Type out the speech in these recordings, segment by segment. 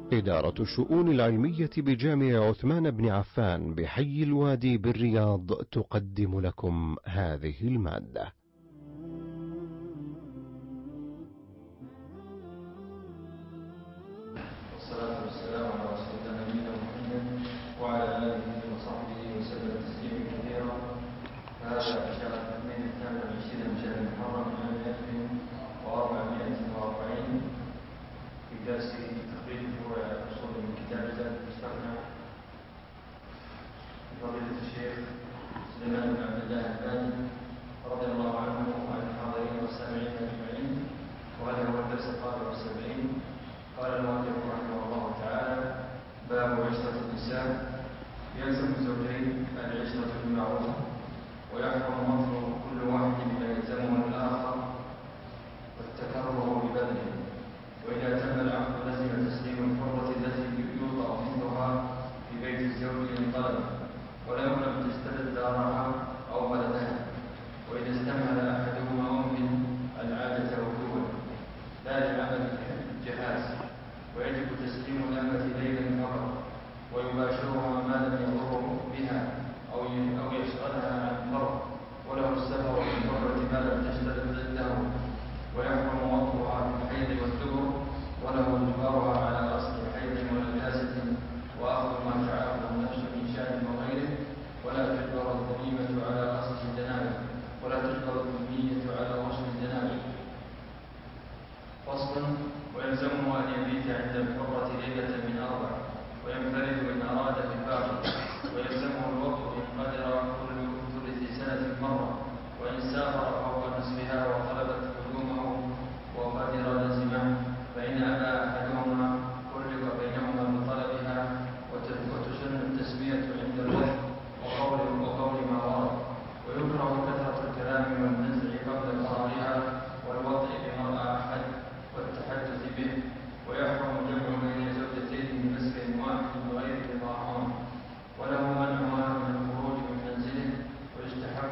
إدارة الشؤون العلمية بجامع عثمان بن عفان بحي الوادي بالرياض تقدم لكم هذه المادة. والصلاة والسلام على رسول الله نبينا محمد وعلى آله وصحبه وسلم تسليما كثيرا. هذا شهر الاثنين 22 من شهر محرم عام 1440 في درس تقريب فروع الأصول من كتاب زاد المستقنع لفضيلة الشيخ سليمان بن عبد الله الباني رضي الله عنه وعن الحاضرين والسامعين أجمعين. وهذا هو الدرس الرابع والسبعين. قال المؤلف رحمه الله تعالى: باب عشرة النساء. يلزم الزوجين العشرة بالمعروف ويحرم مطلب كل واحد بما يلزمه الآخر والتكرر ببذله. وإذا تم العقد لزم تسليم الحرة التي يوضع مثلها في بيت الزوج إن طلب ولو لم تسترد دارها أو بلدها. وإذا استمهل أحدهما ممكن العادة وجوبا لا لعمل الجهاز. ويجب تسليم الأمة ليلا فقط ويباشرها ما لم يضره بها أو يشغلها عن الفرض، وله السفر بالحرة ما لم تشترط ضده. ويحرم وطئها في الحيض والدبر، وله إجبارها على غسل حيض ونجاسة وأخذ ما تعافى النفس من شأن وغيره. ولا تجبر الذميمة على غسل الجنابة على غسل الجنابة. فصل: ويلزمه أن يبيت عند الحرة ليلة من 4 وينفرد إن أراد بالباقي. ويلزمه الوقت إن قدر كل ثلث سنة مرة. وإن سافر فوق نصفها وطلبت قدومه وقدر لزمه. فإن أبى أحدهما فرق بينهما بطلبها. وتسن التسمية عند الوقت وقول ما ورد. ويكره كثرة الكلام والنزع قبل فرارها والوضع بمرأى أحد والتحدث به. ويحرم جمع بين زوجتين من مسكن واحد بغير رضاهما. وله منعها من الخروج من منزله. ويستحب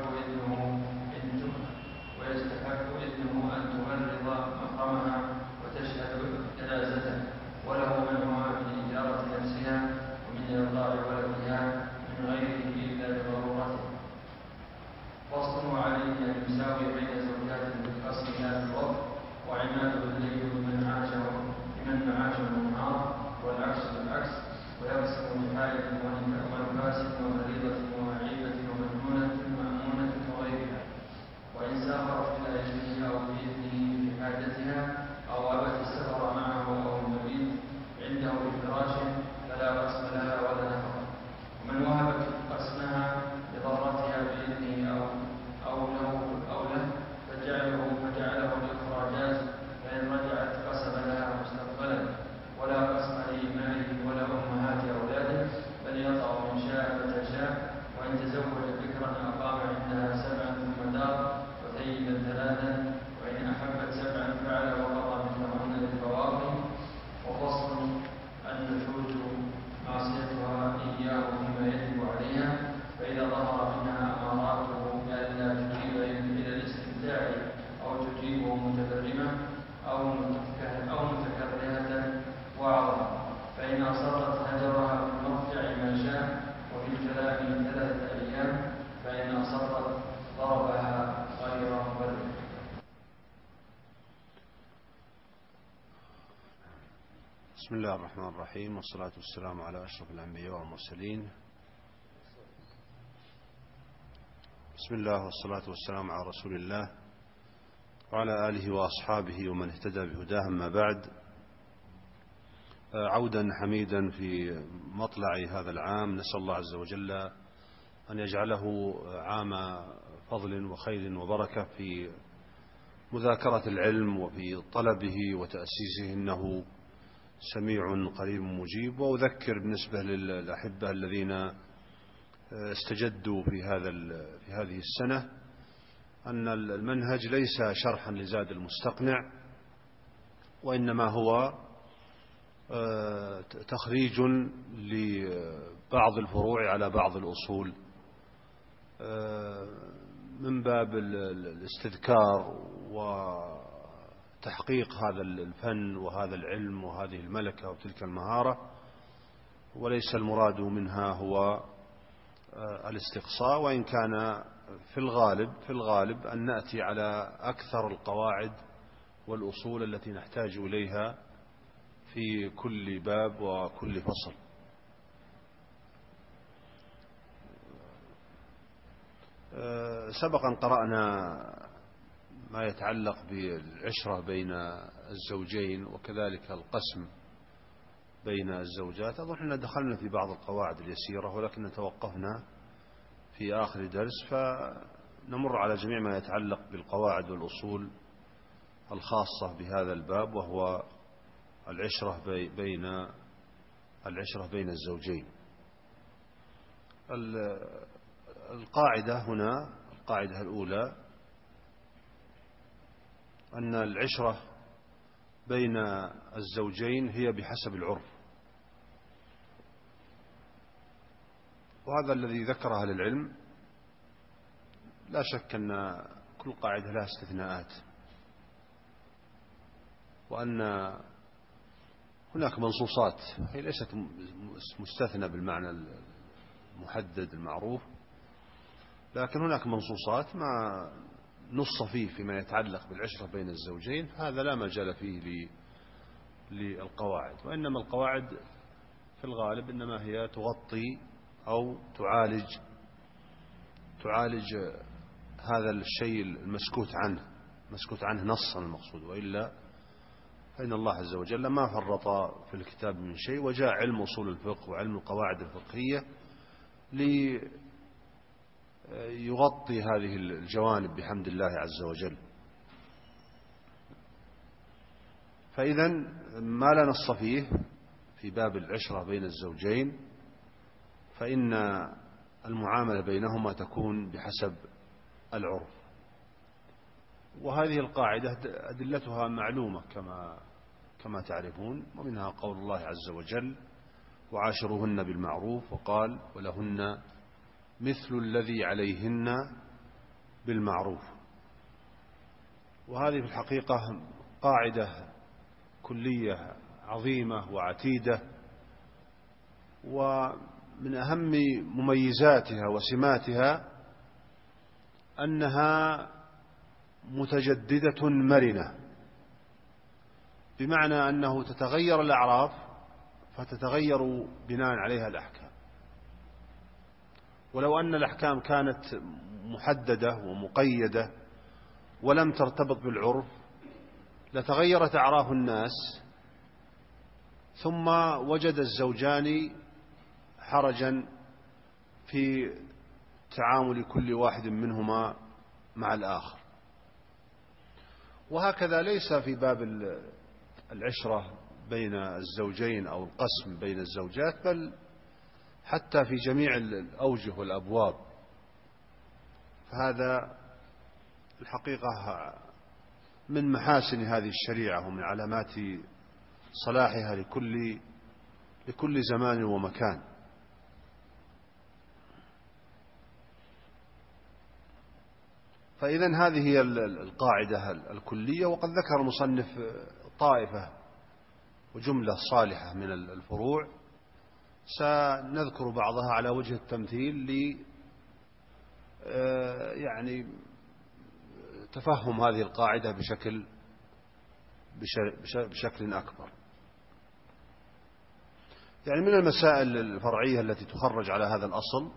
إذنه أن تمرض محرمها وتشهد جنازته. وله منعها من إجارة نفسها ومن إرضاع ولدها من غيره إلا لضرورته. فصل: وعليه أن يساوي بين زوجات بالقسم لا بالوقت. وعناده الليل لمن عاشه النهار والعكس بالعكس. ويقسم لحائل ونفاس ومريضة ومعيبة ومجنونة ومأمونة وغيرها. وإن سافرت إلى إذنه أو بإذنه في حاجتها أو أبت السفر معه أو المبيت عنده بفراشه فلا قسم لها ولا نفقة. ومن وهبت قسمها لضرتها بإذنه أو له فجعله الإخراجات. فإن رجعت قسم لها مستقبلا. ولا قسم لإمائه ولا أمهات أولاده، بل يطع من شاء متى شاء. وإن تزوج بكرا أقام عندها 7 ثم دار وثيبا 3. وإن أحبت 7 فعل وقضى مثلهن للفواضل. وفصل: النشوز معصيتها إياه فيما يجب عليها. فإذا ظهر منها أماراته ألا تجيب إلى الاستمتاع أو تجيبه متبرمة أو متكرهة وعظا، فإن أصرت هجرها في المضجع ما شاء وفي الكلام 3 أيام. فإن أصرت ضربها غير مبرر. بسم الله الرحمن الرحيم، والصلاة والسلام على أشرف الأنبياء والمرسلين. بسم الله والصلاة والسلام على رسول الله وعلى آله وأصحابه ومن اهتدى بهداه. أما بعد، عودا حميدا في مطلع هذا العام، نسأل الله عز وجل أن يجعله عام فضل وخير وبركة في مذاكرة العلم وفي طلبه وتأسيسه، إنه سميع قريب مجيب. وأذكر بالنسبة للأحبة الذين استجدوا في هذه السنة أن المنهج ليس شرحا لزاد المستقنع، وإنما هو تخريج لبعض الفروع على بعض الأصول من باب الاستذكار تحقيق هذا الفن وهذا العلم وهذه الملكة وتلك المهارة، وليس المراد منها هو الاستقصاء، وإن كان في الغالب أن نأتي على أكثر القواعد والأصول التي نحتاج إليها في كل باب وكل فصل. سبقا قرأنا ما يتعلق بالعشرة بين الزوجين وكذلك القسم بين الزوجات. أظن أننا دخلنا في بعض القواعد اليسيرة، ولكن توقفنا في آخر درس، فنمر على جميع ما يتعلق بالقواعد والأصول الخاصة بهذا الباب، وهو العشرة بين الزوجين. القاعدة هنا، القاعدة الأولى، أن العشرة بين الزوجين هي بحسب العرف، وهذا الذي ذكره أهل العلم. لا شك أن كل قاعدة لها استثناءات، وأن هناك منصوصات هي ليست مستثنى بالمعنى المحدد المعروف، لكن هناك منصوصات ما نص فيما يتعلق بالعشرة بين الزوجين، هذا لا مجال فيه للقواعد، وإنما القواعد في الغالب إنما هي تغطي أو تعالج هذا الشيء المسكوت عنه نصا المقصود، وإلا فإن الله عز وجل ما فرط في الكتاب من شيء، وجاء علم أصول الفقه وعلم القواعد الفقهية ليغطي هذه الجوانب بحمد الله عز وجل. فإذا ما لا نص فيه في باب العشرة بين الزوجين، فإن المعاملة بينهما تكون بحسب العرف. وهذه القاعدة أدلتها معلومة كما تعرفون، ومنها قول الله عز وجل: وعاشروهن بالمعروف، وقال: ولهن مثل الذي عليهن بالمعروف. وهذه في الحقيقة قاعدة كلية عظيمة وعتيدة، ومن أهم مميزاتها وسماتها أنها متجددة مرنة، بمعنى أنه تتغير الأعراف فتتغير بناء عليها الأحكام. ولو أن الأحكام كانت محددة ومقيدة ولم ترتبط بالعرف لتغيرت أعراف الناس، ثم وجد الزوجان حرجا في تعامل كل واحد منهما مع الآخر. وهكذا ليس في باب العشرة بين الزوجين أو القسم بين الزوجات، بل حتى في جميع الأوجه والأبواب. فهذا الحقيقة من محاسن هذه الشريعة ومن علامات صلاحها لكل زمان ومكان. فإذن هذه هي القاعدة الكلية. وقد ذكر المصنف طائفة وجملة صالحة من الفروع، سنذكر بعضها على وجه التمثيل يعني تفهم هذه القاعدة بشكل أكبر. يعني من المسائل الفرعية التي تخرج على هذا الأصل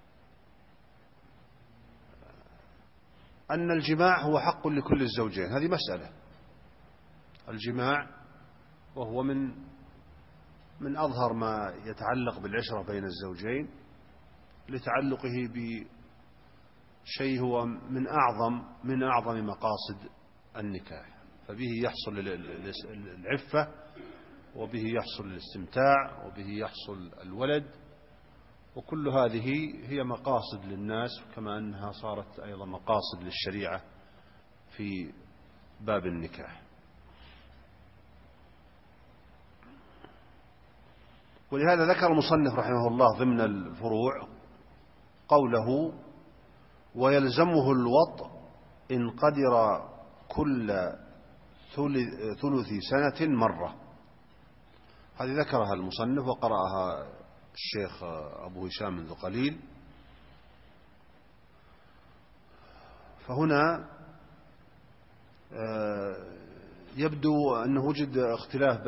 أن الجماع هو حق لكل الزوجين. هذه مسألة الجماع، وهو من أظهر ما يتعلق بالعشرة بين الزوجين، لتعلقه بشيء هو من أعظم مقاصد النكاح، فبه يحصل العفة، وبه يحصل الاستمتاع، وبه يحصل الولد، وكل هذه هي مقاصد للناس، كما أنها صارت أيضا مقاصد للشريعة في باب النكاح. ولهذا ذكر المصنف رحمه الله ضمن الفروع قوله: ويلزمه الوطء إن قدر كل ثلث سنة مرة. هذه ذكرها المصنف وقرأها الشيخ أبو هشام منذ قليل. فهنا يبدو أنه وجد اختلاف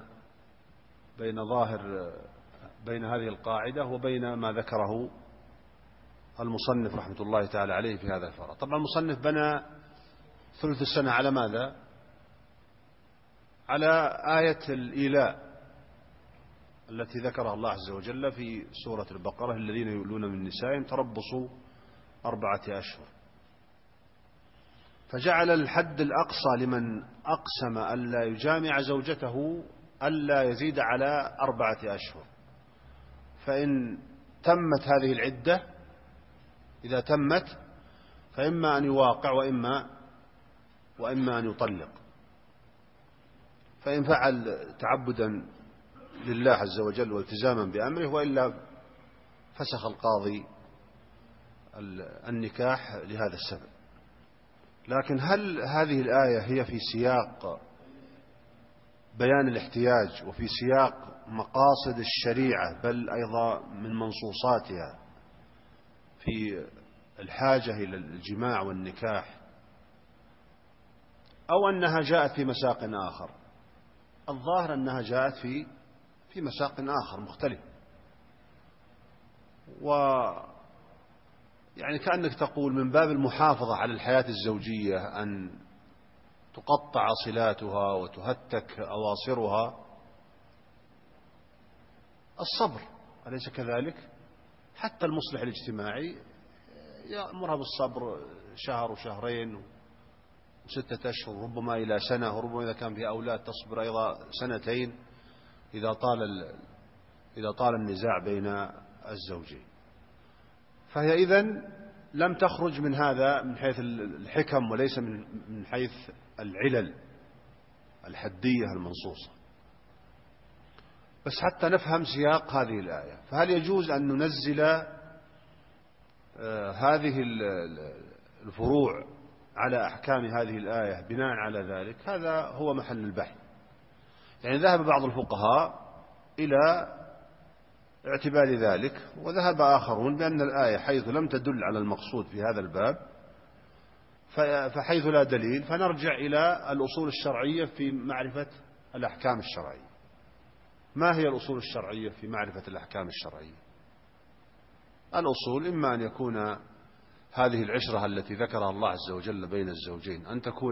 بين هذه القاعدة وبين ما ذكره المصنف رحمة الله تعالى عليه في هذا الفرع. طبعا المصنف بنى ثلث السنة على ماذا؟ على آية الإيلاء التي ذكرها الله عز وجل في سورة البقرة: الذين يؤلون من نسائهم تربصوا 4 أشهر. فجعل الحد الأقصى لمن أقسم ألا يجامع زوجته ألا يزيد على 4 أشهر. فإن تمت هذه العدة، إذا تمت، فإما أن يواقع وإما أن يطلق. فإن فعل تعبدا لله عز وجل والتزاما بأمره، وإلا فسخ القاضي النكاح لهذا السبب. لكن هل هذه الآية هي في سياق بيان الاحتياج وفي سياق مقاصد الشريعة، بل أيضا من منصوصاتها في الحاجة إلى الجماع والنكاح، أو أنها جاءت في مساق آخر؟ الظاهر أنها جاءت في مساق آخر مختلف. يعني كأنك تقول من باب المحافظة على الحياة الزوجية أن تقطع صلاتها وتهتك أواصرها الصبر، أليس كذلك؟ حتى المصلح الاجتماعي يأمرها بالصبر 1 شهر و2 و6 أشهر، ربما إلى سنة، وربما إذا كان فيها أولاد تصبر أيضا 2 إذا طال النزاع بين الزوجين. فهي إذن لم تخرج من هذا من حيث الحكم، وليس من حيث العلل الحدية المنصوصة. بس حتى نفهم سياق هذه الآية، فهل يجوز أن ننزل هذه الفروع على أحكام هذه الآية بناء على ذلك؟ هذا هو محل البحث. يعني ذهب بعض الفقهاء إلى اعتبار ذلك، وذهب آخرون بأن الآية حيث لم تدل على المقصود في هذا الباب، فحيث لا دليل فنرجع إلى الأصول الشرعية في معرفة الأحكام الشرعية. ما هي الأصول الشرعية في معرفة الأحكام الشرعية؟ الأصول إما أن يكون هذه العشرة التي ذكرها الله عز وجل بين الزوجين أن تكون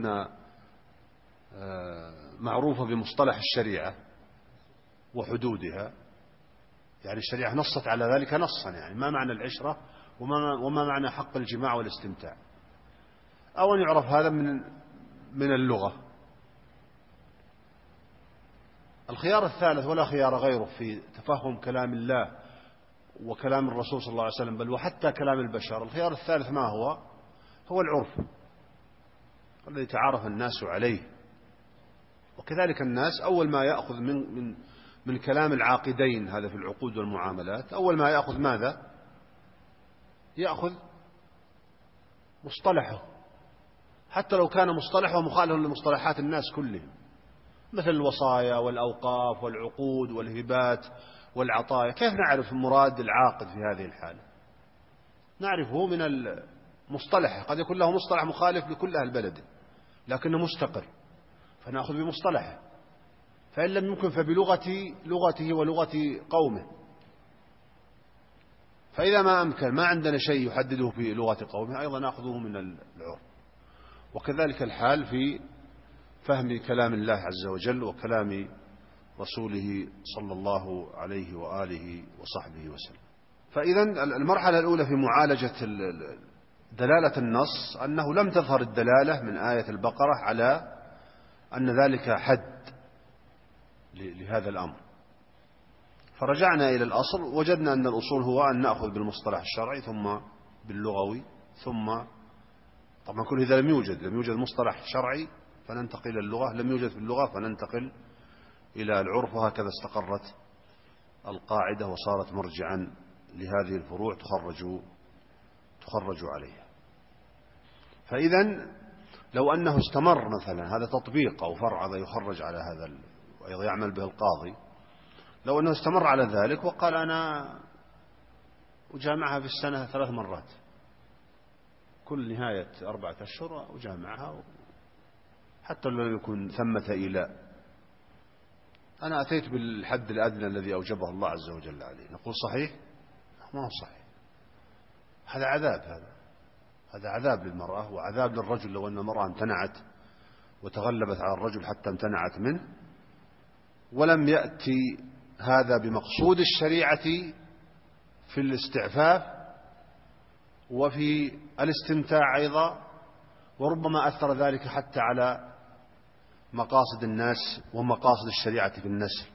معروفة بمصطلح الشريعة وحدودها، يعني الشريعة نصت على ذلك نصا، يعني ما معنى العشرة وما معنى حق الجماع والاستمتاع، أو أن يعرف هذا من اللغة. الخيار الثالث ولا خيار غيره في تفهم كلام الله وكلام الرسول صلى الله عليه وسلم، بل وحتى كلام البشر. الخيار الثالث ما هو العرف الذي تعارف الناس عليه. وكذلك الناس أول ما يأخذ من كلام العاقدين، هذا في العقود والمعاملات، أول ما يأخذ ماذا؟ يأخذ مصطلحه، حتى لو كان مصطلحه مخالفا لمصطلحات الناس كلهم، مثل الوصايا والأوقاف والعقود والهبات والعطايا. كيف نعرف مراد العاقد في هذه الحالة؟ نعرفه من المصطلح، قد يكون له مصطلح مخالف لكل أهل بلده لكنه مستقر، فنأخذ بمصطلحه، فإن لم يمكن فبلغته ولغة قومه. فإذا ما أمكن، ما عندنا شيء يحدده في لغة قومه، أيضا نأخذه من العرف. وكذلك الحال في فهم كلام الله عز وجل وكلام رسوله صلى الله عليه وآله وصحبه وسلم. فإذا المرحلة الأولى في معالجة دلالة النص أنه لم تظهر الدلالة من آية البقرة على أن ذلك حد لهذا الأمر. فرجعنا إلى الأصل، وجدنا أن الأصول هو أن نأخذ بالمصطلح الشرعي ثم باللغوي، ثم طبعا كل إذا لم يوجد مصطلح شرعي فننتقل إلى اللغة، لم يوجد في اللغة فننتقل إلى العرف، وهكذا استقرت القاعدة وصارت مرجعا لهذه الفروع تخرج عليها. فإذا لو أنه استمر مثلا هذا تطبيق أو فرع هذا يخرج على هذا وأيضا يعمل به القاضي، لو أنه استمر على ذلك وقال أنا أجامعها في السنة 3 مرات، كل نهاية 4 أشهر أجامعها حتى لو يكون ثمة إيلاء، أنا أتيت بالحد الأدنى الذي أوجبه الله عز وجل عليه، نقول صحيح؟ ما هو صحيح، هذا عذاب، هذا عذاب للمرأة وعذاب للرجل لو أن المرأة امتنعت وتغلبت على الرجل حتى امتنعت منه، ولم يأتي هذا بمقصود الشريعة في الاستعفاف وفي الاستمتاع أيضا، وربما أثر ذلك حتى على مقاصد الناس ومقاصد الشريعة في النسل،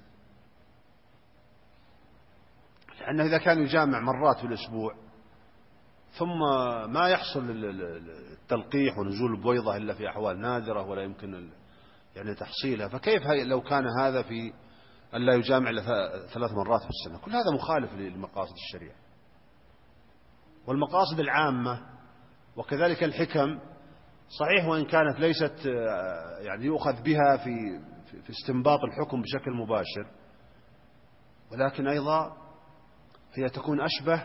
لأنه إذا كان يجامع مرات في الأسبوع ثم ما يحصل التلقيح ونزول البويضة إلا في أحوال نادرة ولا يمكن يعني تحصيلها، فكيف لو كان هذا في أن لا يجامع إلا 3 مرات في السنة؟ كل هذا مخالف لمقاصد الشريعة والمقاصد العامة، وكذلك الحكم صحيح وإن كانت ليست يعني يؤخذ بها في استنباط الحكم بشكل مباشر، ولكن أيضا هي تكون أشبه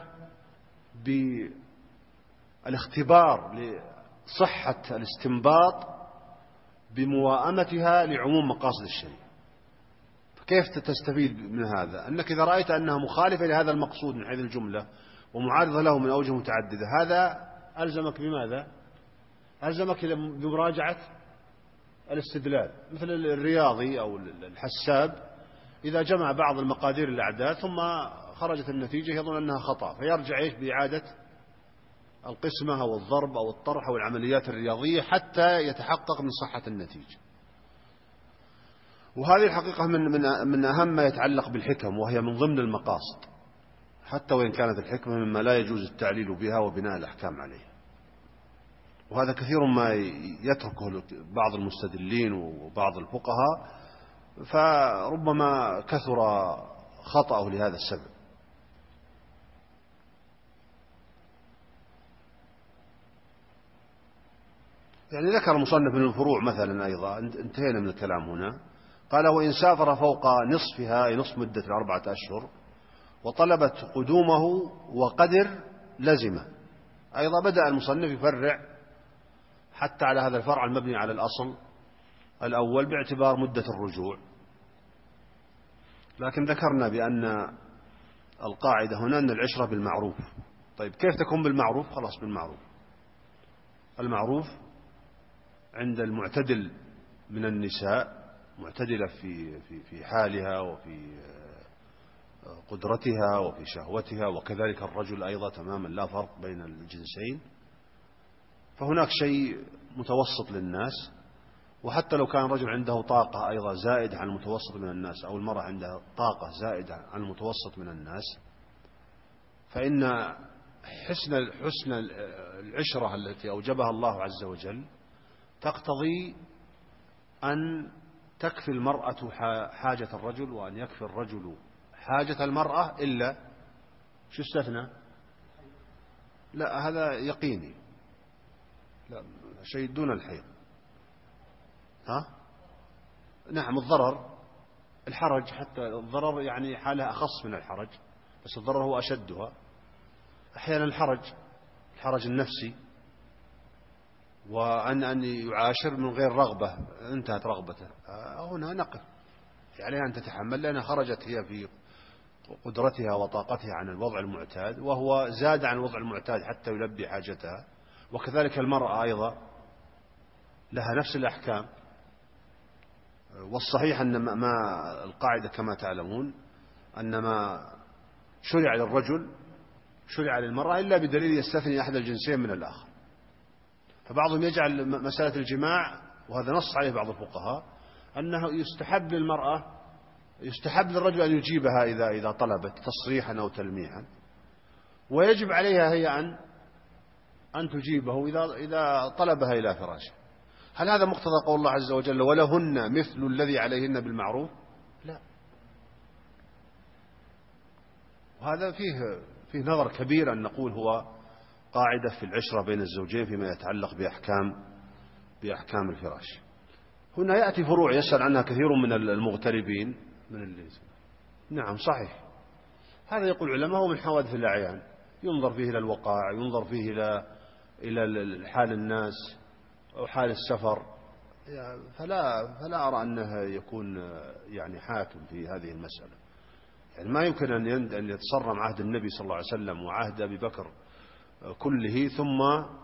بالاختبار لصحة الاستنباط بمواءمتها لعموم مقاصد الشريعة. فكيف تستفيد من هذا؟ أنك إذا رأيت أنها مخالفة لهذا المقصود من حيث الجملة ومعارضة له من أوجه متعددة، هذا ألزمك بماذا؟ ألزمك بمراجعة الاستدلال، مثل الرياضي أو الحساب إذا جمع بعض المقادير الأعداد ثم خرجت النتيجة يظن أنها خطأ، فيرجع بإعادة القسمة أو الضرب أو الطرح أو العمليات الرياضية حتى يتحقق من صحة النتيجة. وهذه الحقيقة من أهم ما يتعلق بالحكم، وهي من ضمن المقاصد، حتى وإن كانت الحكمة مما لا يجوز التعليل بها وبناء الأحكام عليها، وهذا كثير ما يتركه بعض المستدلين وبعض الفقهاء، فربما كثر خطأه لهذا السبب. يعني ذكر المصنف من الفروع مثلا أيضا، انتهينا من الكلام هنا، قال وإن سافر فوق نصفها أي نصف مدة 4 أشهر وطلبت قدومه وقدر لزمه. أيضا بدأ المصنف يفرع حتى على هذا الفرع المبني على الأصل الأول باعتبار مدة الرجوع، لكن ذكرنا بأن القاعدة هنا أن العشرة بالمعروف. طيب كيف تكون بالمعروف؟ خلاص بالمعروف، المعروف عند المعتدل من النساء، معتدلة في حالها وفي قدرتها وفي شهوتها، وكذلك الرجل أيضا تماما لا فرق بين الجنسين، فهناك شيء متوسط للناس. وحتى لو كان الرجل عنده طاقة أيضا زائدة عن المتوسط من الناس، أو المرأة عندها طاقة زائدة عن المتوسط من الناس، فإن حسن العشرة التي أوجبها الله عز وجل تقتضي أن تكفي المرأة حاجة الرجل وأن يكفي الرجل حاجة المرأة، إلا شو استثنى؟ لا هذا يقيني، لا شيء دون الحيض. ها؟ نعم الضرر، الحرج، حتى الضرر يعني حالها أخص من الحرج، بس الضرر هو أشدها. أحيانا الحرج النفسي، وأن يعاشر من غير رغبة، انتهت رغبته، هنا نقف عليها أن تتحمل، لأنها خرجت هي في قدرتها وطاقتها عن الوضع المعتاد، وهو زاد عن الوضع المعتاد حتى يلبي حاجتها. وكذلك المرأة أيضا لها نفس الأحكام. والصحيح أن ما القاعدة كما تعلمون أن ما شرع للرجل شرع للمرأة إلا بدليل يستثني أحد الجنسين من الآخر. فبعضهم يجعل مسألة الجماع، وهذا نص عليه بعض الفقهاء، أنه يستحب للرجل أن يجيبها إذا طلبت تصريحا أو تلميحا، ويجب عليها هي أن تجيبه إذا طلبها إلى فراشه. هل هذا مقتضى قول الله عز وجل ولهن مثل الذي عليهن بالمعروف؟ لا. وهذا فيه نظر كبير أن نقول هو قاعدة في العشرة بين الزوجين فيما يتعلق بأحكام بأحكام الفراش. هنا يأتي فروع يسأل عنها كثير من المغتربين من الليز. نعم صحيح، هذا يقول العلماء هو من حوادث الأعيان، ينظر فيه إلى الوقائع، ينظر فيه إلى حال الناس أو حال السفر، فلا أرى أنه يكون يعني حاكم في هذه المسألة. يعني ما يمكن أن يتصرم عهد النبي صلى الله عليه وسلم وعهد أبي بكر كله، ثم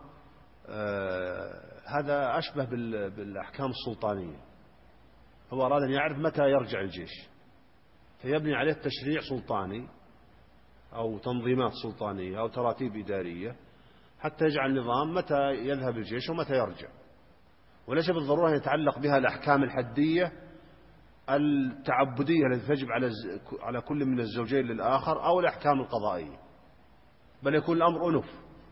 هذا أشبه بالأحكام السلطانية. هو أراد أن يعرف متى يرجع الجيش، فيبني عليه تشريع سلطاني أو تنظيمات سلطانية أو تراتيب إدارية حتى يجعل نظام متى يذهب الجيش ومتى يرجع، وليس بالضرورة أن يتعلق بها الأحكام الحدية التعبدية التي تجب على كل من الزوجين للآخر أو الأحكام القضائية، بل يكون الأمر أنف.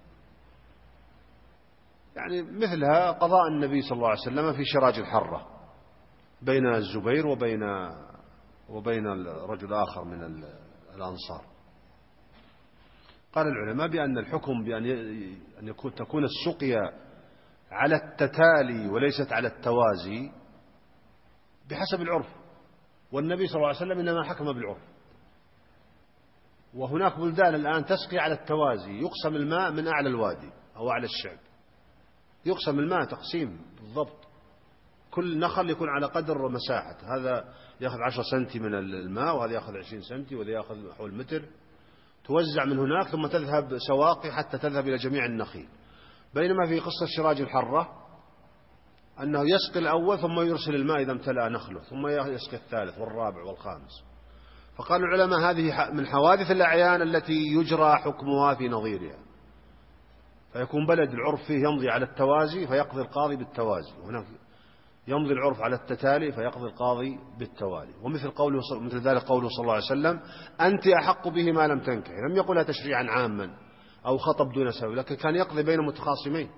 يعني مثلها قضاء النبي صلى الله عليه وسلم في شراج الحرة بين الزبير وبين رجل آخر من الأنصار. قال العلماء بأن الحكم بأن تكون السقيا على التتالي وليست على التوازي بحسب العرف، والنبي صلى الله عليه وسلم إنما حكم بالعرف. وهناك بلدان الآن تسقي على التوازي، يقسم الماء من أعلى الوادي أو أعلى الشعب، يقسم الماء تقسيم بالضبط، كل نخل يكون على قدر مساحة، هذا يأخذ 10 سنتي من الماء وهذا يأخذ 20 سنتي وهذا يأخذ حول متر، توزع من هناك ثم تذهب سواقي حتى تذهب إلى جميع النخيل. بينما في قصة شراج الحرة أنه يسقي الأول ثم يرسل الماء إذا امتلأ نخله، ثم يسقي الثالث والرابع والخامس. فقال العلماء هذه من حوادث الأعيان التي يجرى حكمها في نظيرها، فيكون بلد العرف فيه يمضي على التوازي فيقضي القاضي بالتوازي، وهناك يمضي العرف على التتالي فيقضي القاضي بالتوالي. مثل ذلك قوله صلى الله عليه وسلم أنت أحق به ما لم تنكح، لم يقلها تشريعا عاما أو خطب دون سبب، لكن كان يقضي بين متخاصمين،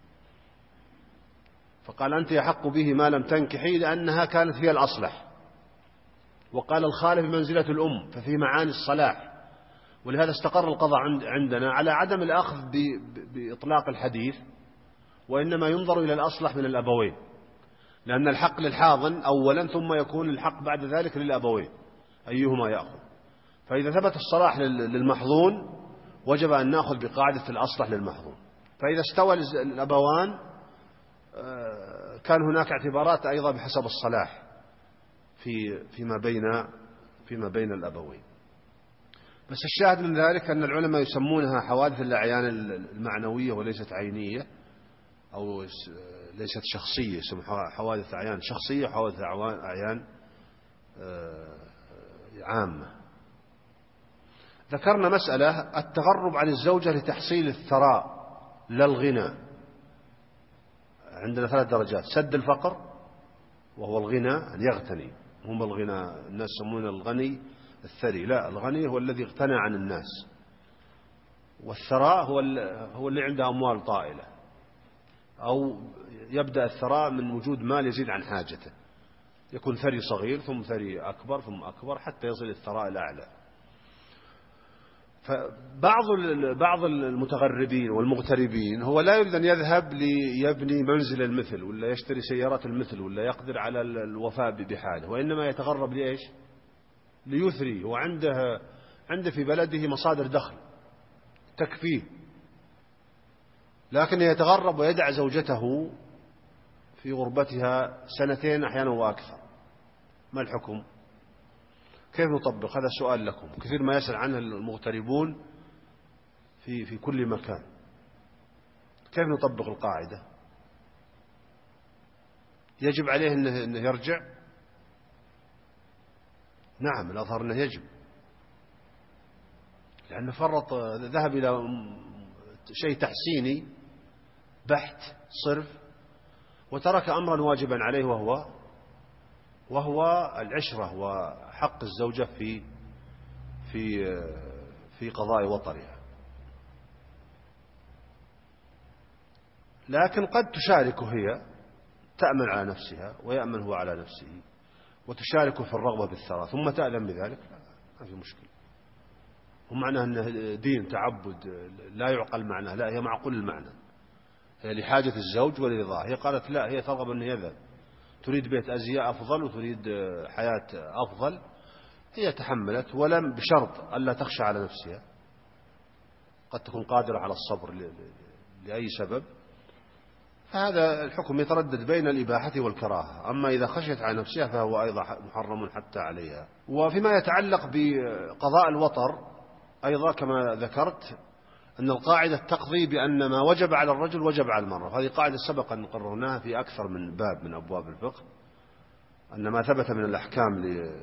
فقال أنت أحق به ما لم تنكحي لأنها كانت هي الأصلح. وقال الخالف بمنزلة الأم، ففي معاني الصلاح. ولهذا استقر القضاء عندنا على عدم الأخذ بإطلاق الحديث، وإنما ينظر إلى الأصلح من الأبوين، لأن الحق للحاضن أولا ثم يكون الحق بعد ذلك للأبوين أيهما يأخذ. فإذا ثبت الصلاح للمحظون وجب أن نأخذ بقاعدة الأصلح للمحظون. فإذا استوى الأبوان كان هناك اعتبارات أيضا بحسب الصلاح فيما بين الأبوين. بس الشاهد من ذلك أن العلماء يسمونها حوادث الأعيان المعنوية وليست عينية أو ليست شخصية، يسمونها حوادث أعيان شخصية وحوادث أعيان عامة. ذكرنا مسألة التغرب عن الزوجة لتحصيل الثراء لا الغنى. عندنا 3 درجات: سد الفقر وهو الغنى أن يغتني، هم الغنى الناس يسمون الغني الثري، لا، الغني هو الذي اغتنى عن الناس، والثراء هو اللي عنده أموال طائلة، أو يبدأ الثراء من وجود مال يزيد عن حاجته، يكون ثري صغير ثم ثري أكبر ثم أكبر حتى يصل الثراء الأعلى. فبعض المتغربين والمغتربين هو لا يريد أن يذهب ليبني منزل المثل ولا يشتري سيارات المثل ولا يقدر على الوفاء بحاله، وإنما يتغرب لإيش؟ ليثري، وعنده في بلده مصادر دخل تكفيه، لكن يتغرب ويدع زوجته في غربتها 2 أحيانا وأكثر. ما الحكم؟ كيف نطبق؟ هذا سؤال لكم، كثير ما يسأل عنه المغتربون في كل مكان. كيف نطبق القاعدة؟ يجب عليه أنه يرجع؟ نعم، الأظهر أنه يجب، لأنه فرط، ذهب إلى شيء تحسيني بحت صرف وترك أمرا واجبا عليه وهو العشرة وحق الزوجة في قضاء وطرها. لكن قد تشاركه هي، تأمن على نفسها ويأمن هو على نفسه، وتشاركه في الرغبة بالثراء ثم تأذن بذلك، ما في مشكلة. ومعنى أنه دين تعبد لا يعقل معناه، لا، هي معقول المعنى، هي لحاجة الزوج ولرضاه. هي قالت لا، هي ترغب أن يذهب، تريد بيت أزياء أفضل وتريد حياة أفضل. هي تحملت، ولم بشرط ألا تخشى على نفسها، قد تكون قادرة على الصبر لأي سبب. فهذا الحكم يتردد بين الإباحة والكراهة. أما إذا خشيت على نفسها فهو أيضا محرم حتى عليها. وفيما يتعلق بقضاء الوطر أيضا كما ذكرت أن القاعدة تقضي بأن ما وجب على الرجل وجب على المرأة. هذه قاعدة سبق أن قررناها في أكثر من باب من أبواب الفقه، أن ما ثبت من الأحكام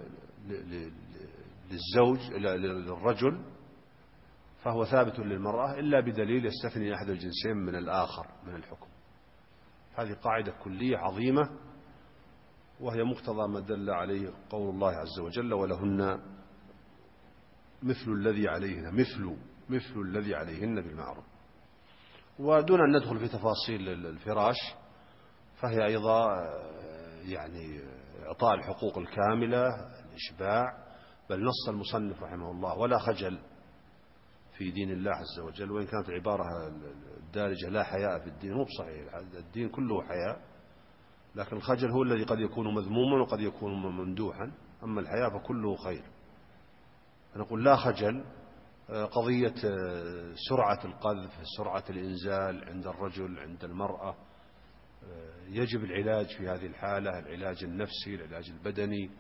للزوج للرجل فهو ثابت للمرأة إلا بدليل يستثني أحد الجنسين من الآخر من الحكم. هذه قاعدة كلية عظيمة، وهي مقتضى ما دل عليه قول الله عز وجل: ولهن مثل الذي عليهن مثل الذي عليهن بالمعروف. ودون أن ندخل في تفاصيل الفراش، فهي أيضا يعني إعطاء الحقوق الكاملة، الإشباع. بل نص المصنف رحمه الله: ولا خجل في دين الله عز وجل. وإن كانت العبارة الدارجة لا حياء في الدين، مو بصحيح، الدين كله حياء، لكن الخجل هو الذي قد يكون مذموما وقد يكون ممدوحا، أما الحياء فكله خير. نقول لا خجل. قضية سرعة القذف، سرعة الإنزال عند الرجل عند المرأة، يجب العلاج في هذه الحالة، العلاج النفسي، العلاج البدني،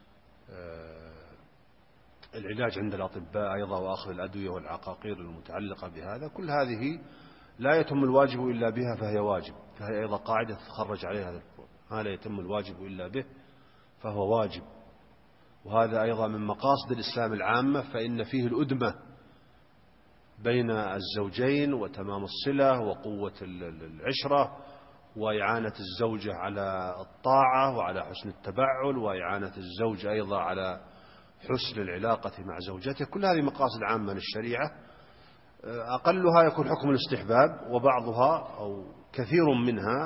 العلاج عند الأطباء أيضا، وأخذ الأدوية والعقاقير المتعلقة بهذا. كل هذه لا يتم الواجب إلا بها فهي واجب. فهي أيضا قاعدة تخرج عليها هذا الفعل: ما لا يتم الواجب إلا به فهو واجب. وهذا أيضا من مقاصد الإسلام العامة، فإن فيه الأدمة بين الزوجين وتمام الصلة وقوة العشرة وإعانة الزوجة على الطاعة وعلى حسن التبعل، وإعانة الزوج أيضا على حسن العلاقة مع زوجته. كل هذه مقاصد عامة للشريعة. أقلها يكون حكم الاستحباب، وبعضها أو كثير منها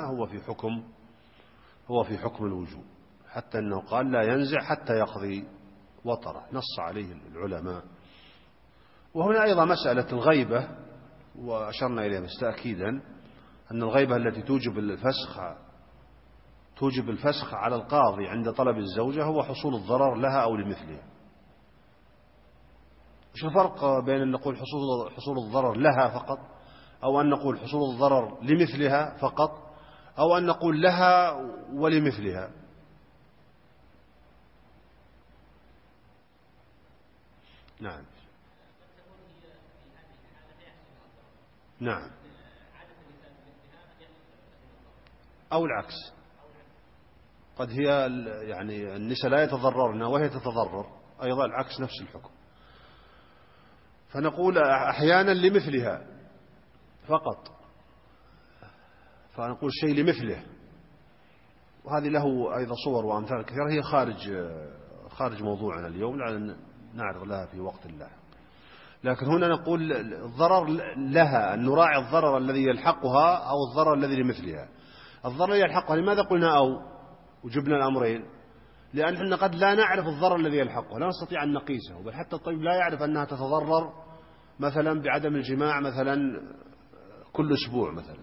هو في حكم الوجوب، حتى أنه قال لا ينزع حتى يقضي وطره، نص عليه العلماء. وهنا أيضا مسألة الغيبة، وأشرنا إليها بس تأكيدا أن الغيبة التي توجب الفسخ على القاضي عند طلب الزوجة هو حصول الضرر لها أو لمثلها. وش الفرق بين أن نقول حصول الضرر لها فقط، أو أن نقول حصول الضرر لمثلها فقط، أو أن نقول لها ولمثلها؟ نعم نعم. أو العكس، قد هي يعني النساء لا يتضررن وهي تتضرر أيضا، العكس نفس الحكم. فنقول أحيانا لمثلها فقط، فنقول شيء لمثله، وهذه له أيضا صور وأمثال كثيرة. هي خارج موضوعنا اليوم، لعل نعرض لها في وقت الله. لكن هنا نقول الضرر لها، أن نراعي الضرر الذي يلحقها أو الضرر الذي لمثلها. الضرر الذي يلحقها لماذا قلنا أو وجبنا الأمرين؟ لأن احنا قد لا نعرف الضرر الذي يلحقها، لا نستطيع أن نقيسه، بل حتى الطبيب لا يعرف أنها تتضرر مثلا بعدم الجماع مثلا كل أسبوع مثلا،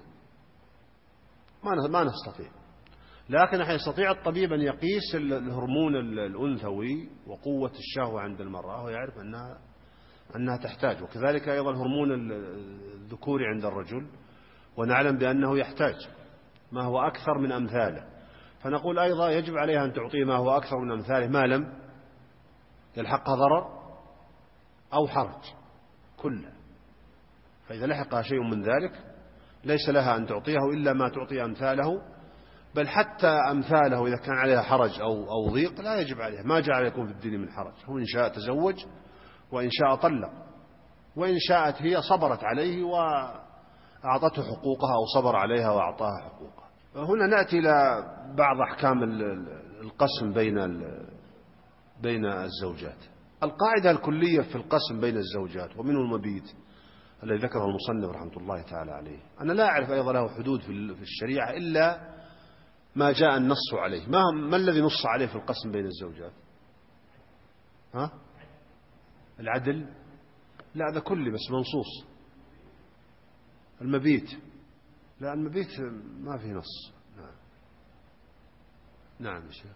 ما نستطيع. لكن يستطيع الطبيب أن يقيس الهرمون الأنثوي وقوة الشهوة عند المرأة، ويعرف أنها تحتاج. وكذلك أيضا هرمون الذكوري عند الرجل، ونعلم بأنه يحتاج ما هو أكثر من أمثاله. فنقول أيضا يجب عليها أن تعطيه ما هو أكثر من أمثاله ما لم يلحقها ضرر أو حرج كله. فإذا لحقها شيء من ذلك ليس لها أن تعطيه إلا ما تعطي أمثاله، بل حتى أمثاله إذا كان عليها حرج أو ضيق لا يجب عليها. ما جعل يكون في الدين من حرج، هو إن شاء تزوج وإن شاء طلق، وإن شاءت هي صبرت عليه وأعطته حقوقها أو صبر عليها وأعطاها حقوقها. هنا نأتي إلى بعض أحكام القسم بين الزوجات. القاعدة الكلية في القسم بين الزوجات ومنه المبيت الذي ذكره المصنف رحمة الله تعالى عليه، أنا لا أعرف أيضا له حدود في الشريعة إلا ما جاء النص عليه. ما الذي نص عليه في القسم بين الزوجات؟ لا المبيت ما في نص. نعم نعم يا شيخ،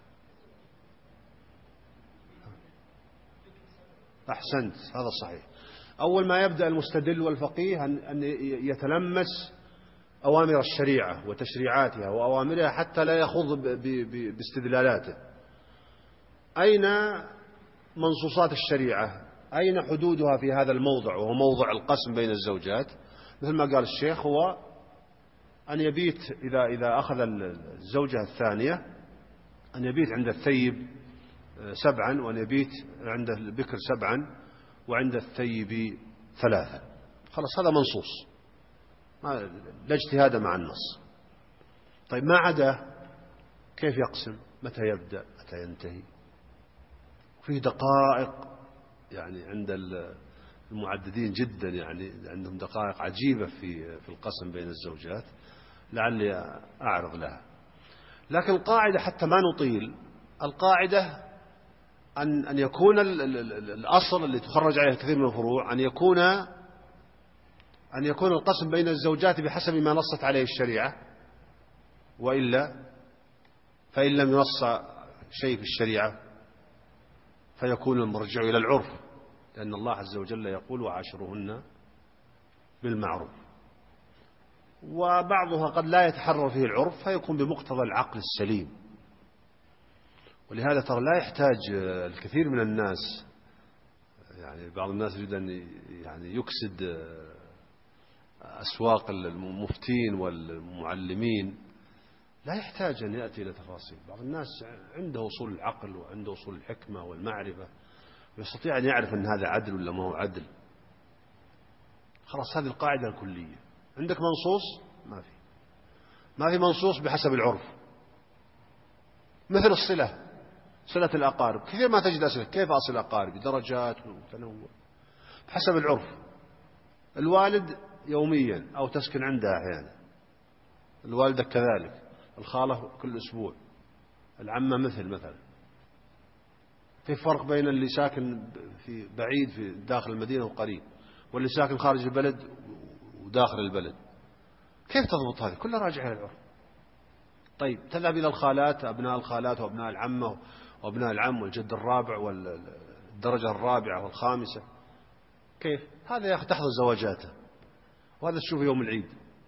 أحسنت، هذا صحيح. أول ما يبدأ المستدل والفقيه أن يتلمس أوامر الشريعة وتشريعاتها وأوامرها حتى لا يخوض باستدلالاته. أين منصوصات الشريعة؟ أين حدودها في هذا الموضع وهو موضع القسم بين الزوجات؟ مثل ما قال الشيخ، هو أن يبيت إذا أخذ الزوجة الثانية أن يبيت عند الثيب 7، وأن يبيت عند البكر 7، وعند الثيب 3. خلاص هذا منصوص، لا اجتهاد مع النص. طيب ما عدا كيف يقسم؟ متى يبدأ؟ متى ينتهي؟ في دقائق يعني عند المعددين جدا، يعني عندهم دقائق عجيبة في القسم بين الزوجات، لعلي أعرض لها. لكن القاعدة حتى ما نطيل، القاعدة أن يكون الأصل اللي تخرج عليه الكثير من الفروع أن يكون القسم بين الزوجات بحسب ما نصت عليه الشريعة، وإلا فإن لم ينص شيء في الشريعة فيكون المرجع إلى العرف، لأن الله عز وجل يقول وعاشروهن بالمعروف. وبعضها قد لا يتحرر فيه العرف فيكون بمقتضى العقل السليم. ولهذا ترى لا يحتاج الكثير من الناس، يعني بعض الناس يريد أن يعني يكسد أسواق المفتين والمعلمين، لا يحتاج أن يأتي إلى تفاصيل. بعض الناس عنده أصول العقل وعنده أصول الحكمة والمعرفة، ويستطيع أن يعرف أن هذا عدل ولا ما هو عدل. خلاص هذه القاعدة الكلية. عندك منصوص؟ ما في منصوص بحسب العرف. مثل صلة الأقارب، كثير ما تجد أسئلة كيف أصل الأقارب، بدرجات وتنوع بحسب العرف. الوالد يوميا أو تسكن عنده أحيانا، الوالدة كذلك، الخالة كل أسبوع، العمة مثلا. في فرق بين اللي ساكن في بعيد في داخل المدينة وقريب، واللي ساكن خارج البلد وداخل البلد. كيف تضبط هذه؟ كلها راجعة إلى العرف. طيب تذهب إلى الخالات، أبناء الخالات وأبناء العمة وأبناء العم والجد الرابع والدرجة الرابعة والخامسة، كيف؟ هذا يا أخي تحضر زواجاته، وهذا تشوف يوم العيد،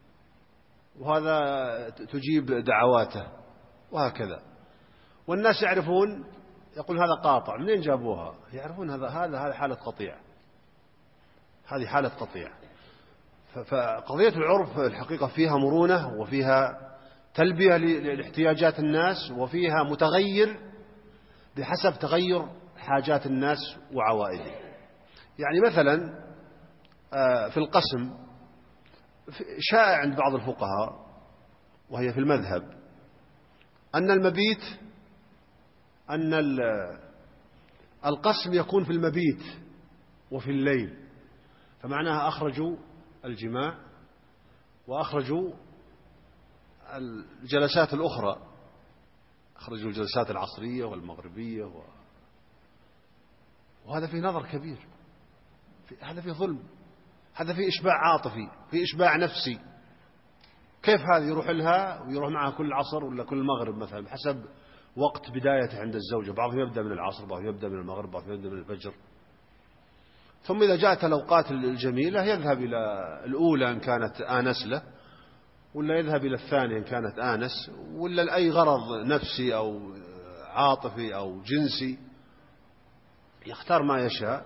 وهذا تجيب دعواته، وهكذا. والناس يعرفون، يقول هذا قاطع، منين جابوها؟ يعرفون هذا حالة قطيع، هذه حالة قطيع. فقضية العرف الحقيقة فيها مرونة، وفيها تلبية لاحتياجات الناس، وفيها متغير بحسب تغير حاجات الناس وعوائلهم. يعني مثلا في القسم شائع عند بعض الفقهاء، وهي في المذهب، أن المبيت أن القسم يكون في المبيت وفي الليل. فمعناها أخرجوا الجماع وأخرجوا الجلسات الأخرى، أخرجوا الجلسات العصرية والمغربية وهذا فيه نظر كبير، هذا فيه ظلم، هذا فيه إشباع عاطفي، فيه إشباع نفسي. كيف هذا يروح لها ويروح معها كل عصر ولا كل مغرب مثلا بحسب وقت بدايته عند الزوجة؟ بعضهم يبدأ من العصر، بعضهم يبدأ من المغرب، بعضهم يبدأ من الفجر. ثم إذا جاءت الأوقات الجميلة يذهب إلى الأولى إن كانت آنس له، ولا يذهب إلى الثانية إن كانت آنس، ولا لأي غرض نفسي أو عاطفي أو جنسي، يختار ما يشاء.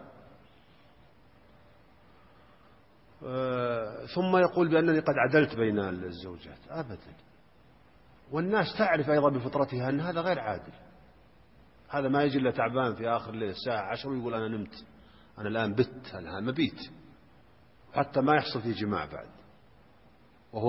ثم يقول بأنني قد عدلت بين الزوجات. أبدا. والناس تعرف أيضا بفطرتها أن هذا غير عادل. هذا ما يجي إلا تعبان في آخر الليل الساعة 10 ويقول أنا نمت، أنا الآن بت، أنا مبيت، حتى ما يحصل فيه جماع بعد، وهو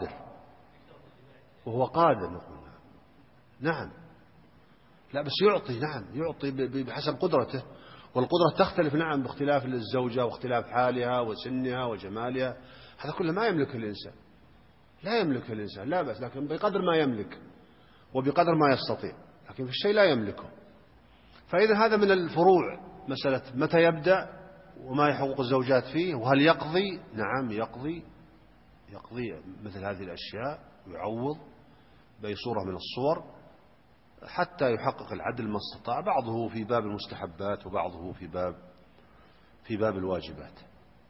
قادر نقول نعم. لا بس يعطي، نعم يعطي بحسب قدرته، والقدرة تختلف نعم باختلاف الزوجة واختلاف حالها وسنها وجمالها. هذا كله ما يملكه الإنسان، لا يملكه الإنسان، لا بس، لكن بقدر ما يملك وبقدر ما يستطيع، لكن في الشيء لا يملكه. فإذا هذا من الفروع، مسألة متى يبدأ وما حقوق الزوجات فيه، وهل يقضي؟ نعم يقضي، يقضي مثل هذه الأشياء ويعوض بأي صورة من الصور حتى يحقق العدل ما استطاع، بعضه في باب المستحبات وبعضه في باب الواجبات.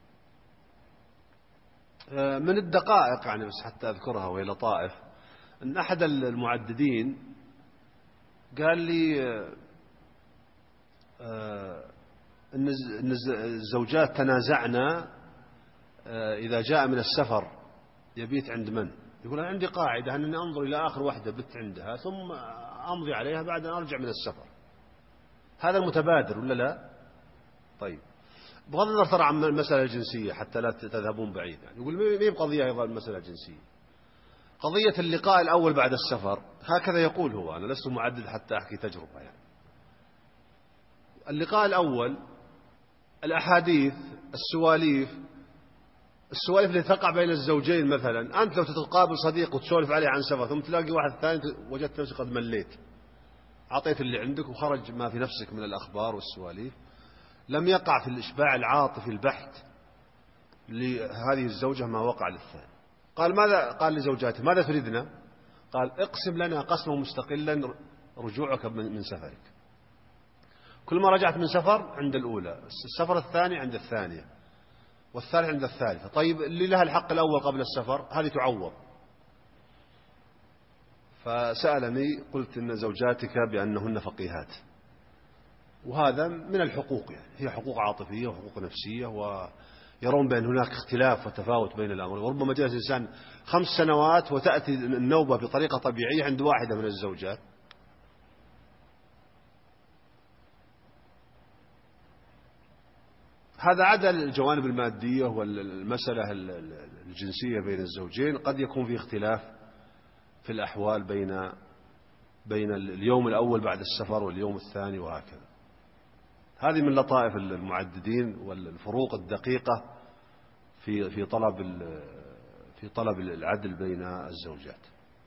من الدقائق يعني بس حتى أذكرها وهي لطائف، أن أحد المعددين قال لي أن الزوجات تنازعنا إذا جاء من السفر يبيت عند من؟ يقول أنا عندي قاعدة أنني أنظر إلى آخر واحدة بت عندها ثم أمضي عليها بعد أن أرجع من السفر. هذا المتبادر ولا لا؟ طيب، بغض النظر ترى عن المسألة الجنسية حتى لا تذهبون بعيد، يعني يقول مين قضية أيضا المسألة الجنسية، قضية اللقاء الأول بعد السفر. هكذا يقول هو، أنا لست معدد حتى أحكي تجربة. يعني اللقاء الأول، الأحاديث، السواليف اللي تقع بين الزوجين، مثلا أنت لو تتقابل صديق وتسولف عليه عن سفر ثم تلاقي واحد ثاني وجدت نفسك قد مليت، عطيت اللي عندك وخرج ما في نفسك من الأخبار والسواليف، لم يقع في الإشباع العاطفي البحت لهذه الزوجة ما وقع للثاني. قال لزوجاته ماذا تريدنا؟ قال اقسم لنا قسما مستقلا رجوعك من سفرك. كل ما رجعت من سفر عند الأولى، السفر الثاني عند الثانية، والثالث عند الثالثة. طيب اللي لها الحق الأول قبل السفر هذه تعوض. فسألني قلت إن زوجاتك بأنهن فقيهات، وهذا من الحقوق، يعني هي حقوق عاطفية وحقوق نفسية، ويرون بأن هناك اختلاف وتفاوت بين الأمر. وربما جلس الإنسان 5 سنوات وتأتي النوبة بطريقة طبيعية عند واحدة من الزوجات. هذا عدا الجوانب المادية والمسألة الجنسية بين الزوجين، قد يكون في اختلاف في الأحوال بين اليوم الأول بعد السفر واليوم الثاني وهكذا. هذه من لطائف المعددين والفروق الدقيقة في طلب العدل بين الزوجات.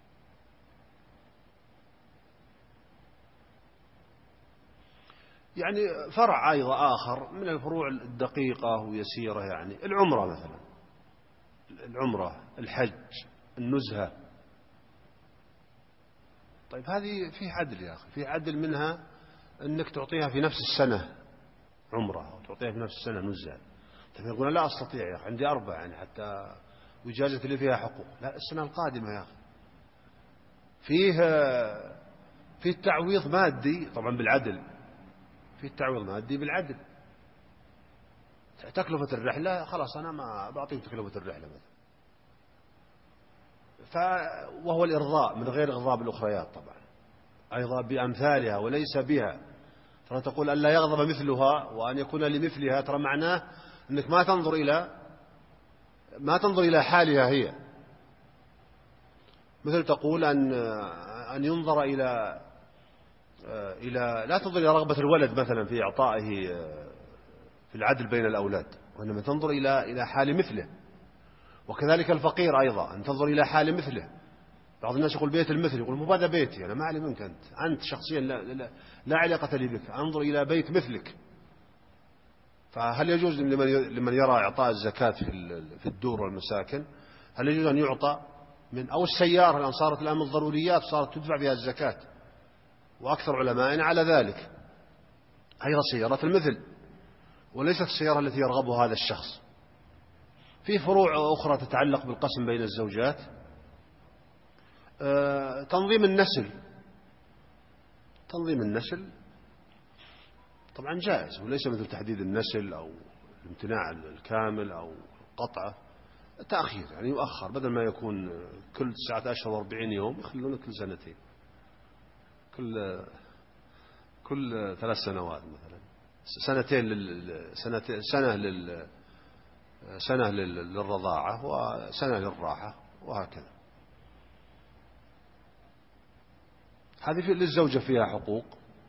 يعني فرع أيضا آخر من الفروع الدقيقة ويسيرة، يعني العمرة مثلا، العمرة، الحج، النزهة. طيب هذه في عدل يا أخي، في عدل منها أنك تعطيها في نفس السنة عمرة وتعطيها في نفس السنة نزهة. طيب يقول لا أستطيع يا أخي عندي 4 يعني حتى وإجازة اللي فيها حقوق. لا، السنة القادمة يا أخي فيه تعويض مادي طبعا بالعدل، في التعويض مادي بالعدل. تكلفة الرحلة خلاص أنا ما بعطيك تكلفة الرحلة مثلا، وهو الإرضاء من غير إغضاب الأخريات طبعا، أيضا بأمثالها وليس بها. ترى تقول أن لا يغضب مثلها وأن يكون لمثلها، ترى معناه أنك ما تنظر إلى حالها هي. مثل تقول أن ينظر إلى لا تنظر إلى رغبة الولد مثلا في إعطائه في العدل بين الأولاد، وإنما تنظر إلى حال مثله. وكذلك الفقير أيضا أن تنظر إلى حال مثله. بعض الناس يقول بيت المثل، يقول مو هذا بيتي أنا ما علي منك، أنت شخصيا لا علاقة لي بك، أنظر إلى بيت مثلك. فهل يجوز لمن يرى إعطاء الزكاة في الدور والمساكن، هل يجوز أن يعطى أو السيارة الآن صارت الآن من الضروريات، صارت تدفع بها الزكاة، وأكثر علمائنا على ذلك، أيضا سيارة المثل وليست السيارة التي يرغبها هذا الشخص. في فروع أخرى تتعلق بالقسم بين الزوجات. تنظيم النسل طبعا جائز، وليس مثل تحديد النسل أو الامتناع الكامل أو قطعه، تأخير يعني يؤخر، بدل ما يكون كل 19 و40 يوم يخلونه كل 2 سنين، كل 3 سنوات مثلا، سنة للرضاعة وسنة للراحة وهكذا. هذه للزوجة فيها حقوق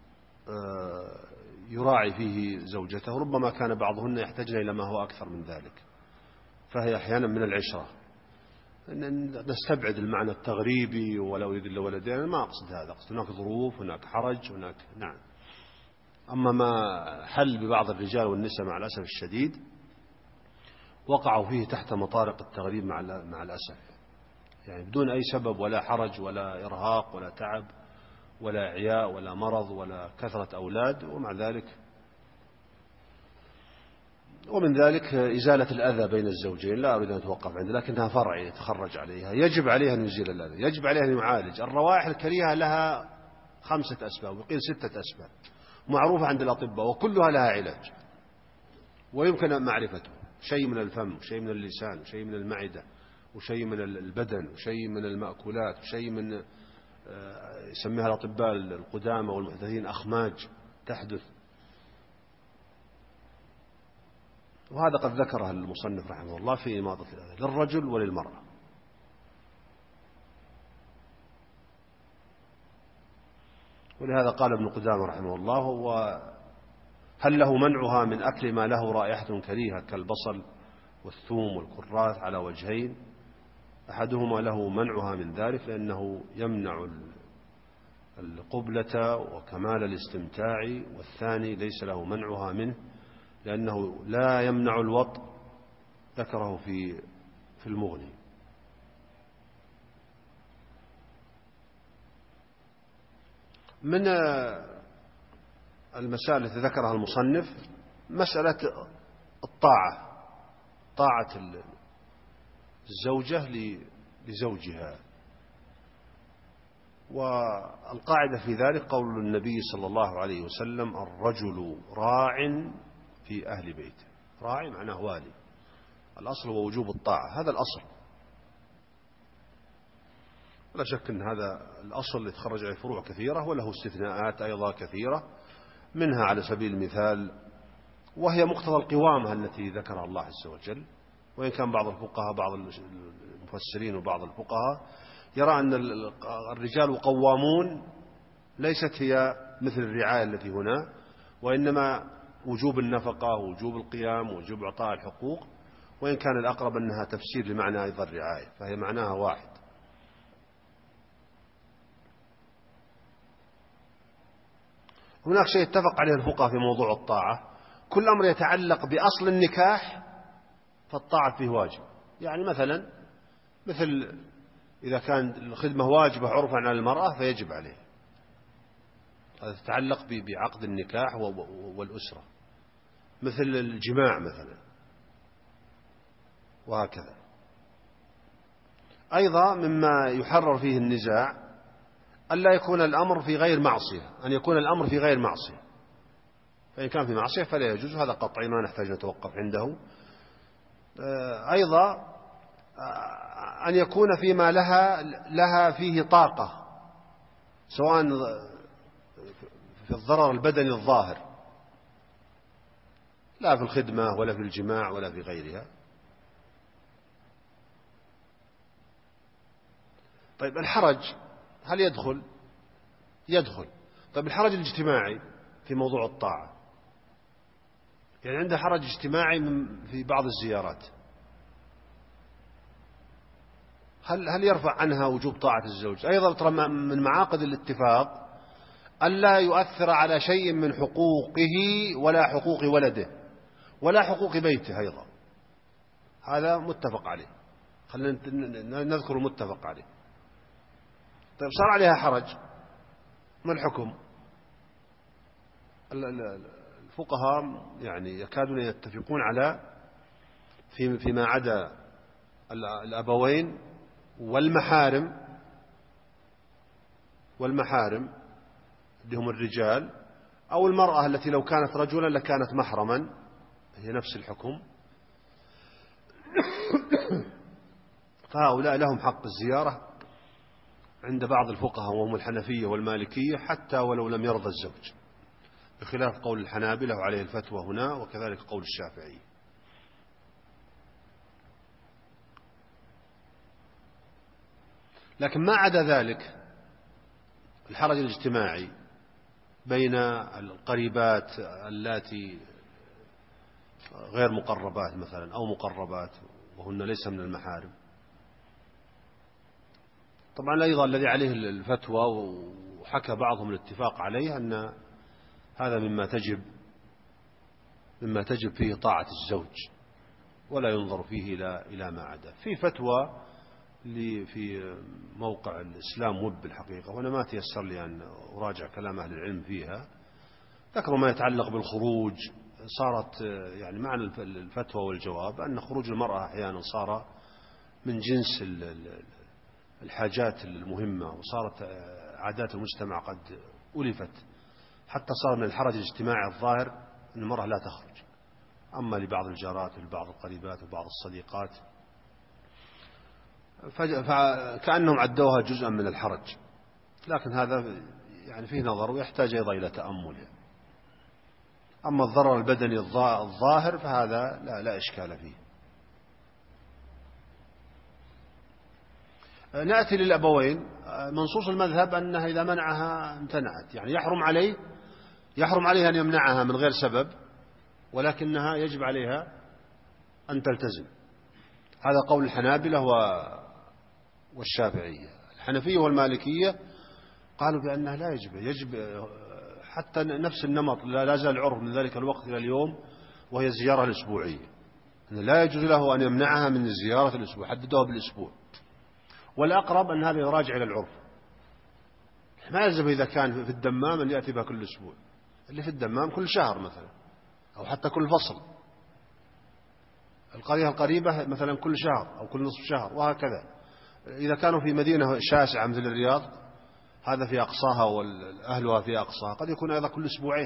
يراعي فيه زوجته، ربما كان بعضهن يحتاجن إلى ما هو أكثر من ذلك، فهي أحيانا من العشرة. نستبعد المعنى التغريبي ولو يريد إلا ولدين، ما أقصد هذا، أقصد هناك ظروف، هناك حرج، هناك نعم. أما ما حل ببعض الرجال والنساء مع الأسف الشديد، وقعوا فيه تحت مطارق التغريب مع الأسف، يعني بدون أي سبب، ولا حرج ولا إرهاق ولا تعب ولا إعياء ولا مرض ولا كثرة أولاد، ومع ذلك ومن ذلك إزالة الأذى بين الزوجين. لا أريد أن أتوقف عندها، لكنها فرع يتخرج عليها، يجب عليها أن يزيل الأذى، يجب عليها أن يعالج. الروائح الكريهة لها 5 أسباب وقيل 6 أسباب معروفة عند الأطباء، وكلها لها علاج ويمكن معرفته، شيء من الفم وشيء من اللسان وشيء من المعدة وشيء من البدن وشيء من المأكولات وشيء من يسميها الأطباء القدامى والمحدثين أخماج تحدث. وهذا قد ذكره المصنف رحمه الله في إماطة الأذى للرجل وللمرأة. ولهذا قال ابن قدامة رحمه الله: هل له منعها من أكل ما له رائحة كريهة كالبصل والثوم والكراث على وجهين؟ أحدهما له منعها من ذلك لأنه يمنع القبلة وكمال الاستمتاع، والثاني ليس له منعها منه لأنه لا يمنع الوطء، ذكره في المغني. من المسائل التي ذكرها المصنف مسألة الطاعة، طاعة الزوجة لزوجها، والقاعدة في ذلك قول النبي صلى الله عليه وسلم: الرجل راع في أهل بيته. راعي معناه والي، الأصل هو وجوب الطاعة، هذا الأصل، ولا شك أن هذا الأصل يتخرج عليه فروع كثيرة وله استثناءات أيضا كثيرة، منها على سبيل المثال وهي مقتضى القوامة التي ذكرها الله عز وجل. وإن كان بعض الفقهاء، بعض المفسرين وبعض الفقهاء يرى أن الرجال قوامون ليست هي مثل الرعاية التي هنا، وإنما وجوب النفقة ووجوب القيام ووجوب إعطاء الحقوق، وإن كان الأقرب أنها تفسير لمعنى أيضا الرعاية، فهي معناها واحد. هناك شيء اتفق عليه الفقهاء في موضوع الطاعة: كل أمر يتعلق بأصل النكاح فالطاعة فيه واجب. يعني مثل إذا كان الخدمة واجبة عرفا على المرأة فيجب عليه، هذا يتعلق بعقد النكاح والأسرة، مثل الجماع مثلا، وهكذا. أيضا مما يحرر فيه النزاع ألا يكون الأمر في غير معصية، أن يكون الأمر في غير معصية، فإن كان في معصية فلا يجوز، هذا قطعي ما نحتاج نتوقف عنده. أيضا أن يكون فيما لها فيه طاقة، سواء في الضرر البدني الظاهر، لا في الخدمة ولا في الجماع ولا في غيرها. طيب الحرج هل يدخل؟ يدخل. طيب الحرج الاجتماعي في موضوع الطاعة، يعني عنده حرج اجتماعي في بعض الزيارات، هل يرفع عنها وجوب طاعة الزوج؟ أيضا ترى من معاقد الاتفاق ألا يؤثر على شيء من حقوقه ولا حقوق ولده ولا حقوق بيته أيضا، هذا متفق عليه. خلينا نذكر المتفق عليه. طيب صار عليها حرج، ما الحكم؟ الفقهاء يعني يكادون يتفقون على فيما عدا الأبوين والمحارم اللي هم الرجال، أو المرأة التي لو كانت رجلا لكانت محرما، هي نفس الحكم، فهؤلاء لهم حق الزيارة عند بعض الفقهاء وهم الحنفية والمالكية حتى ولو لم يرضى الزوج، بخلاف قول الحنابلة وعليه الفتوى هنا، وكذلك قول الشافعي. لكن ما عدا ذلك الحرج الاجتماعي بين القريبات اللاتي غير مقربات مثلا أو مقربات وهن ليس من المحارم، طبعا أيضا الذي عليه الفتوى وحكى بعضهم الاتفاق عليه أن هذا مما تجب فيه طاعة الزوج، ولا ينظر فيه إلى ما عدا. في فتوى في موقع الإسلام وب الحقيقة، وأنا ما تيسر لي أن أراجع كلام أهل العلم فيها، ذكروا ما يتعلق بالخروج. صارت يعني معنى الفتوى والجواب أن خروج المرأة أحيانا صار من جنس الحاجات المهمة، وصارت عادات المجتمع قد ألفت، حتى صار من الحرج الاجتماعي الظاهر أن المرأة لا تخرج، أما لبعض الجارات ولبعض القريبات وبعض الصديقات، فكأنهم عدوها جزءا من الحرج. لكن هذا يعني فيه نظر ويحتاج أيضا إلى تأمل. أما الضرر البدني الظاهر فهذا لا إشكال فيه. نأتي للأبوين. منصوص المذهب أنها إذا منعها امتنعت، يعني يحرم عليها أن يمنعها من غير سبب، ولكنها يجب عليها أن تلتزم. هذا قول الحنابلة والشافعية. الحنفية والمالكية قالوا بأنها لا يجب حتى نفس النمط لا زال العرف من ذلك الوقت إلى اليوم، وهي الزيارة الأسبوعية، أن لا يجوز له أن يمنعها من زيارة الأسبوع، حددوها بالأسبوع. والأقرب أن هذا يراجع إلى العرف، ما يلزم إذا كان في الدمام أن يأتي بها كل أسبوع، اللي في الدمام كل شهر مثلا، أو حتى كل فصل. القرية القريبة مثلا كل شهر أو كل نصف شهر، وهكذا. إذا كانوا في مدينة شاسعة مثل الرياض، هذا في أقصاها والأهلها في أقصاها، قد يكون أيضا كل أسبوعين.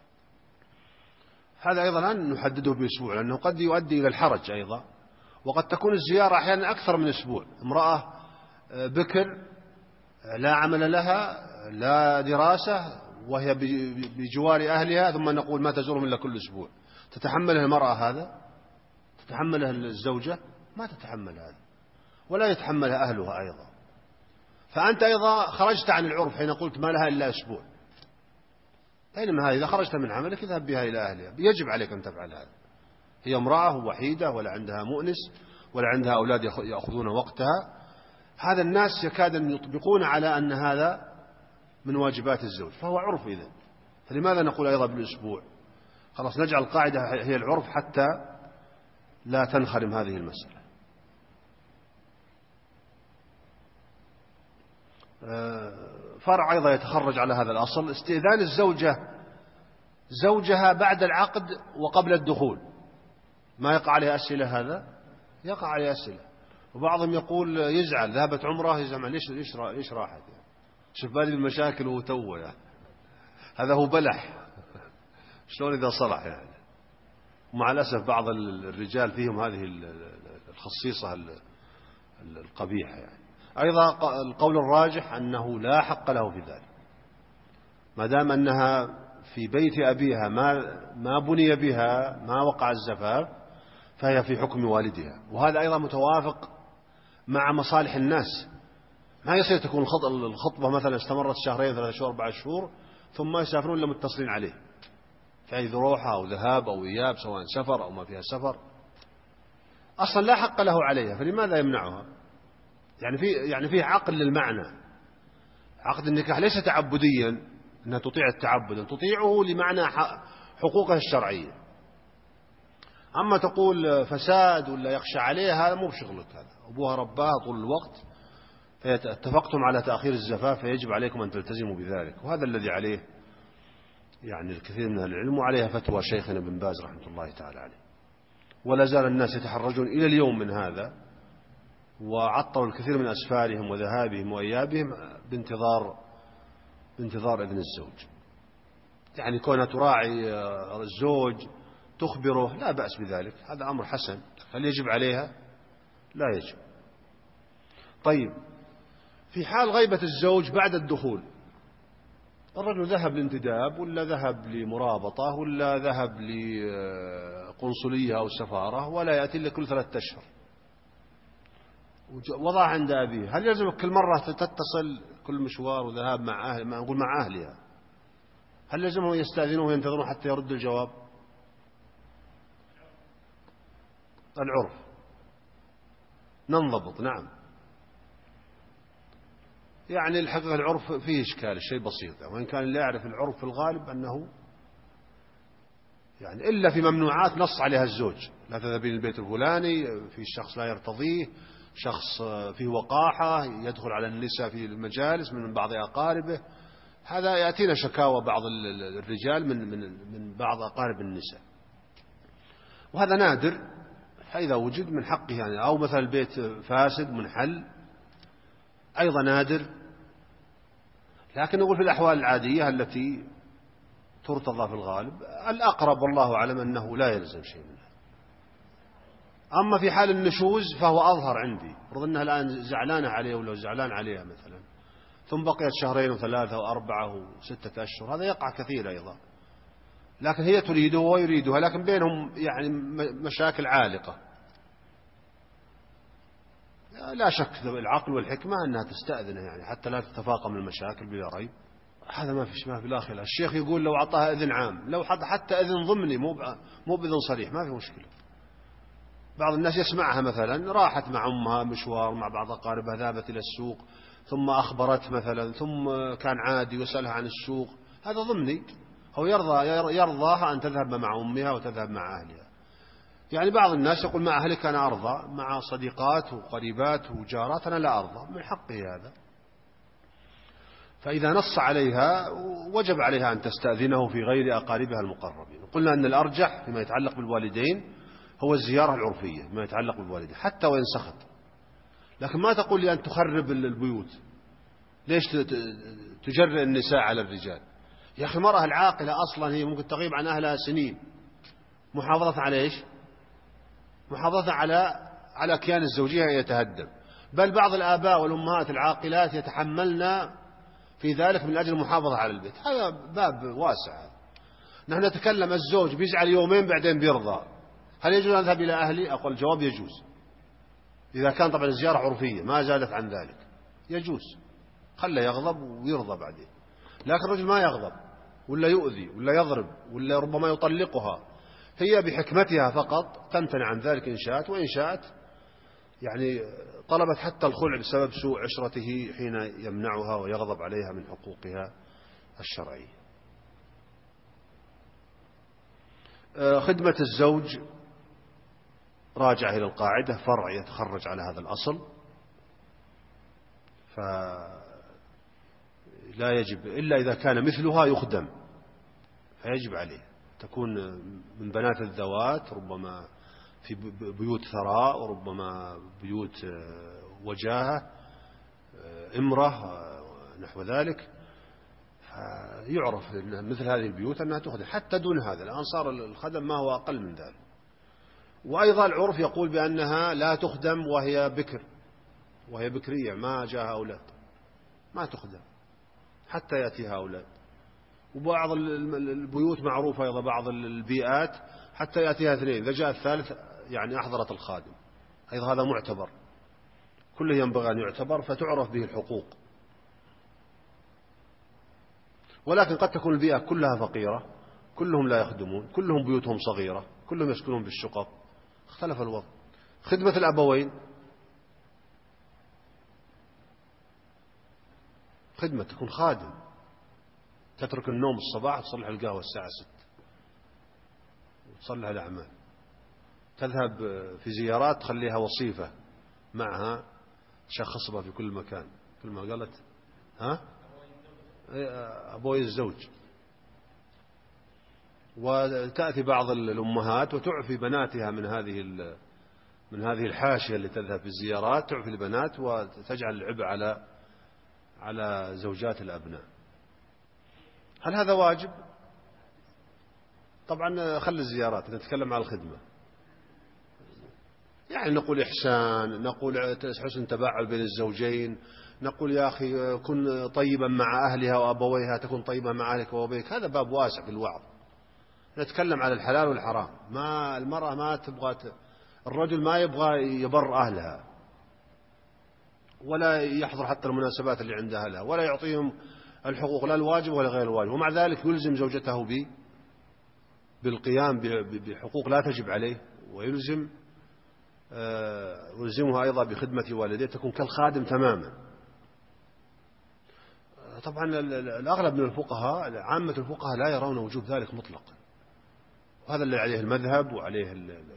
هذا أيضا لا نحدده بأسبوع، لأنه قد يؤدي إلى الحرج أيضا. وقد تكون الزيارة أحيانا أكثر من أسبوع. امرأة بكر لا عمل لها لا دراسة، وهي بجوار أهلها، ثم نقول ما تزورهم إلا كل أسبوع. تتحملها المرأة هذا؟ تتحملها الزوجة؟ ما تتحمل هذا، ولا يتحملها أهلها أيضا. فأنت أيضا خرجت عن العرف حين قلت ما لها إلا أسبوع، بينما هذا إذا خرجت من عملك اذهب بها إلى أهلها، يجب عليك أن تفعل هذا. هي امرأة وحيدة ولا عندها مؤنس ولا عندها أولاد يأخذون وقتها. هذا الناس يكاد أن يطبقون على أن هذا من واجبات الزوج، فهو عرف إذن. فلماذا نقول أيضا بالأسبوع؟ خلاص نجعل القاعدة هي العرف حتى لا تنخرم هذه المسألة. فرع أيضا يتخرج على هذا الأصل: استئذان الزوجة زوجها بعد العقد وقبل الدخول. ما يقع عليه أسئلة؟ هذا يقع عليه أسئلة. وبعضهم يقول يزعل، ذهبت عمره يزعل، ليش راحت يعني؟ شوف بالي المشاكل وتوه يعني. هذا هو بلح شلون إذا صلح يعني. ومع الأسف بعض الرجال فيهم هذه الخصيصة القبيحة يعني. أيضا القول الراجح أنه لا حق له في ذلك، ما دام أنها في بيت أبيها ما بني بها، ما وقع الزفاف، فهي في حكم والدها. وهذا أيضا متوافق مع مصالح الناس. ما يصير تكون الخطبة مثلا استمرت شهرين 3 شهور 4 شهور ثم يسافرون إلا متصلين عليه في أي ذروحة أو ذهاب أو إياب، سواء سفر أو ما فيها سفر، أصلا لا حق له عليها، فلماذا يمنعها؟ يعني فيه عقل للمعنى. عقد النكاح ليس تعبديا أنها تطيع التعبد، أن تطيعه لمعنى حقوقها الشرعية. أما تقول فساد ولا يخشى عليها، هذا مو بشغلك، هذا أبوها رباها طول الوقت، فاتفقتم على تأخير الزفاف فيجب عليكم أن تلتزموا بذلك. وهذا الذي عليه يعني الكثير من العلم، وعليها فتوى شيخنا بن باز رحمة الله تعالى عليه. ولا زال الناس يتحرجون إلى اليوم من هذا، وعطلوا الكثير من أسفارهم وذهابهم وإيابهم بانتظار إذن الزوج. يعني كونها تراعي الزوج تخبره لا بأس بذلك، هذا أمر حسن. هل يجب عليها؟ لا يجب. طيب، في حال غيبة الزوج بعد الدخول، الرجل ذهب لانتداب ولا ذهب لمرابطة ولا ذهب لقنصلية أو سفارة، ولا يأتي إلا كل 3 أشهر، وضع عند أبيه، هل يلزمك كل مرة تتصل كل مشوار وذهاب مع أهل، ما نقول مع أهلها، هل يلزمهم يستأذنون وينتظرون حتى يرد الجواب؟ العرف ننضبط. نعم، يعني الحقيقة العرف فيه إشكال، الشيء بسيط، وإن كان لا يعرف العرف في الغالب أنه يعني إلا في ممنوعات نص عليها الزوج: لا تذهبين البيت الفلاني، في شخص لا يرتضيه، شخص فيه وقاحة، يدخل على النساء في المجالس من بعض أقاربه. هذا يأتينا شكاوى بعض الرجال من بعض أقارب النساء، وهذا نادر. فإذا وجد من حقه يعني، أو مثلا البيت فاسد منحل، أيضا نادر. لكن نقول في الأحوال العادية التي ترتضى في الغالب، الأقرب والله أعلم أنه لا يلزم شيء منها. أما في حال النشوز فهو أظهر عندي، فرض أنها الآن زعلانة عليه ولو زعلان عليها مثلا، ثم بقيت 2 و3 و4 و6 أشهر، هذا يقع كثير أيضا. لكن هي تريده ويريدها، لكن بينهم يعني مشاكل عالقة. لا شك العقل والحكمة أنها تستأذنه، يعني حتى لا تتفاقم المشاكل بلا ريب. هذا ما في لا خلاف. الشيخ يقول لو أعطاها إذن عام، لو حتى إذن ضمني، مو بإذن صريح، ما في مشكلة. بعض الناس يسمعها مثلا راحت مع أمها مشوار مع بعض أقاربها، ذهبت إلى السوق ثم أخبرت مثلا، ثم كان عادي وسألها عن السوق، هذا ضمني. هو يرضاها أن تذهب مع أمها وتذهب مع أهلها. يعني بعض الناس يقول مع أهلك أنا أرضى، مع صديقات وقريبات وجارات أنا لا أرضى، من حقه هذا. فإذا نص عليها وجب عليها أن تستأذنه في غير أقاربها المقربين. قلنا أن الأرجح فيما يتعلق بالوالدين هو الزيارة العرفية فيما يتعلق بالوالدين حتى وإن سخط. لكن ما تقول لي أن تخرب البيوت، ليش تجرئ النساء على الرجال؟ يا أخي المرأة العاقلة أصلا هي ممكن تغيب عن أهلها سنين، محافظة على إيش؟ محافظة على كيان الزوجية يتهدم. بل بعض الآباء والأمهات العاقلات يتحملن في ذلك من أجل المحافظة على البيت. هذا باب واسع. نحن نتكلم الزوج بيزعل يومين بعدين بيرضى، هل يجوز أن أذهب إلى أهلي؟ أقول الجواب يجوز، إذا كان طبعا الزيارة عرفية ما زادت عن ذلك يجوز، خله يغضب ويرضى بعدين. لكن الرجل ما يغضب ولا يؤذي ولا يضرب ولا ربما يطلقها، هي بحكمتها فقط تمتنع عن ذلك إن شاءت، وإن شاءت يعني طلبت حتى الخلع بسبب سوء عشرته حين يمنعها ويغضب عليها من حقوقها الشرعية. خدمة الزوج راجع إلى القاعدة، فرع يتخرج على هذا الأصل، فلا يجب إلا إذا كان مثلها يخدم، فيجب عليه تكون من بنات الذوات، ربما في بيوت ثراء وربما بيوت وجاهة، امرة نحو ذلك. فيعرف مثل هذه البيوت أنها تخدم حتى دون هذا. الآن صار الخدم ما هو أقل من ذلك. وأيضا العرف يقول بأنها لا تخدم وهي بكر، وهي بكرية ما جاءها أولاد، ما تخدم حتى يأتيها أولاد. وبعض البيوت معروفة أيضا، بعض البيئات حتى يأتيها 2، إذا جاء الثالث يعني أحضرت الخادم. أيضا هذا معتبر، كله ينبغي أن يعتبر فتعرف به الحقوق. ولكن قد تكون البيئة كلها فقيرة، كلهم لا يخدمون، كلهم بيوتهم صغيرة، كلهم يسكنون بالشقق، اختلف الوضع. خدمة الأبوين، خدمة تكون خادم، تترك النوم الصباح تصلح القهوة الساعة 6 وتصلح الأعمال، تذهب في زيارات تخليها وصيفة معها تشخصها في كل مكان، كل ما قالت أبوي الزوج. وتأتي بعض الأمهات وتعفي بناتها من هذه الحاشية اللي تذهب في الزيارات، تعفي البنات وتجعل العبء على زوجات الأبناء. هل هذا واجب؟ طبعا خلي الزيارات، نتكلم عن الخدمة. يعني نقول إحسان، نقول حسن تباعد بين الزوجين، نقول يا أخي كن طيبا مع أهلها وأبويها تكون طيبا مع أهلك وأبويك. هذا باب واسع في الوعظ. نتكلم على الحلال والحرام. ما المرأة ما تبغى، الرجل ما يبغى يبر أهلها ولا يحضر حتى المناسبات اللي عند أهلها، ولا يعطيهم الحقوق لا الواجب ولا غير الواجب، ومع ذلك يلزم زوجته بالقيام بحقوق لا تجب عليه، ويلزمها أيضا بخدمة والديه، تكون كالخادم تماما. طبعا الأغلب من الفقهاء، عامة الفقهاء لا يرون وجوب ذلك مطلقا، وهذا اللي عليه المذهب وعليه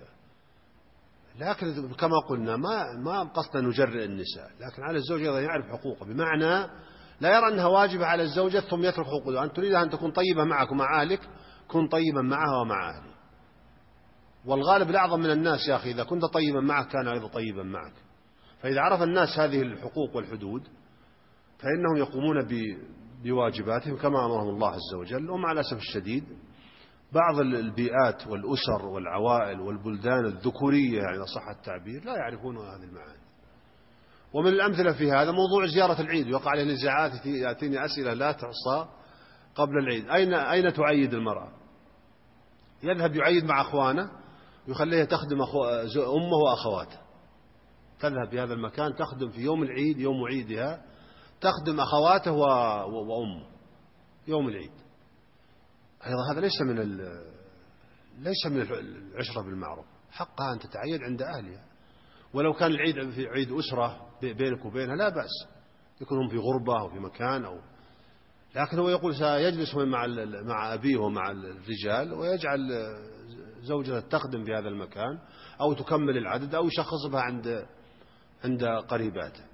لكن كما قلنا ما قصدنا نجرئ النساء، لكن على الزوج أيضا يعرف حقوقه، بمعنى لا يرى أنها واجبة على الزوجة ثم يترك حقوقه. أنت تريد أن تكون طيبة معك ومع أهلك، كن طيبا معها ومع أهلك. والغالب الأعظم من الناس يا أخي إذا كنت طيبا معك كان أيضا طيبا معك. فإذا عرف الناس هذه الحقوق والحدود فإنهم يقومون بواجباتهم كما أمرهم الله عز وجل. ومع الأسف الشديد بعض البيئات والأسر والعوائل والبلدان الذكورية يعني إذا صح التعبير لا يعرفون هذه المعاني. ومن الأمثلة في هذا موضوع زيارة العيد، وقع عليه نزاعات، يأتيني أسئلة لا تحصى قبل العيد. أين تعيد المرأة؟ يذهب يعيد مع أخوانه ويخليها تخدم أمه وأخواته، تذهب في هذا المكان تخدم في يوم العيد يوم عيدها، تخدم أخواته وأمه يوم العيد. أيضا هذا ليس من العشرة بالمعروف. حقها أن تتعيد عند أهلها، ولو كان العيد في عيد أسرة بينك وبينها لا بأس، يكونون في غربة أو في مكان لكن هو يقول سيجلس مع أبيه ومع الرجال ويجعل زوجته تخدم في هذا المكان أو تكمل العدد أو يشخص بها عند قريباته.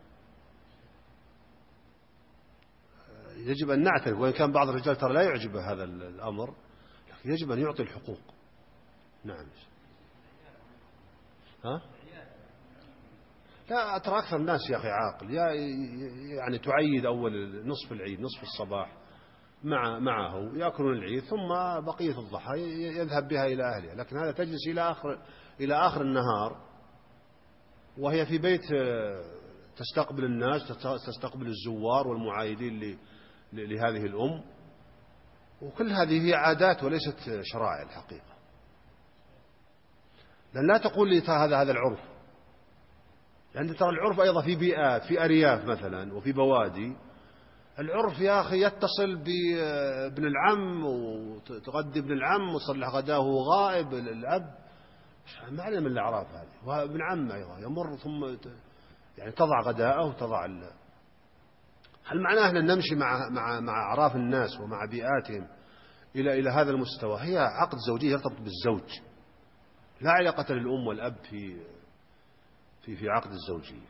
يجب أن نعترف، وإن كان بعض الرجال ترى لا يعجبه هذا الأمر، لكن يجب أن يعطي الحقوق. نعم. ها؟ لا ترى أكثر الناس يا أخي عاقل، يعني تعيد أول نصف العيد نصف الصباح معه يأكلون العيد، ثم بقية الضحى يذهب بها إلى أهلها. لكن هذا تجلس إلى آخر النهار وهي في بيت تستقبل الناس، تستقبل الزوار والمعايدين لهذه الأم، وكل هذه هي عادات وليست شرائع الحقيقة. لأن لا تقول لي هذا العرف، لأن ترى العرف أيضا في بيئات، في أرياف مثلا وفي بوادي، العرف يا أخي يتصل بابن العم وتغدي ابن العم وتصلح غداه غائب الأب، ما علم من الأعراف هذه. وابن عم أيضا يمر ثم يعني تضع غداءه وتضع هل معناه أن نمشي مع أعراف الناس ومع بيئاتهم إلى هذا المستوى؟ هي عقد زوجية يرتبط بالزوج، لا علاقة للأم والأب في عقد الزوجية.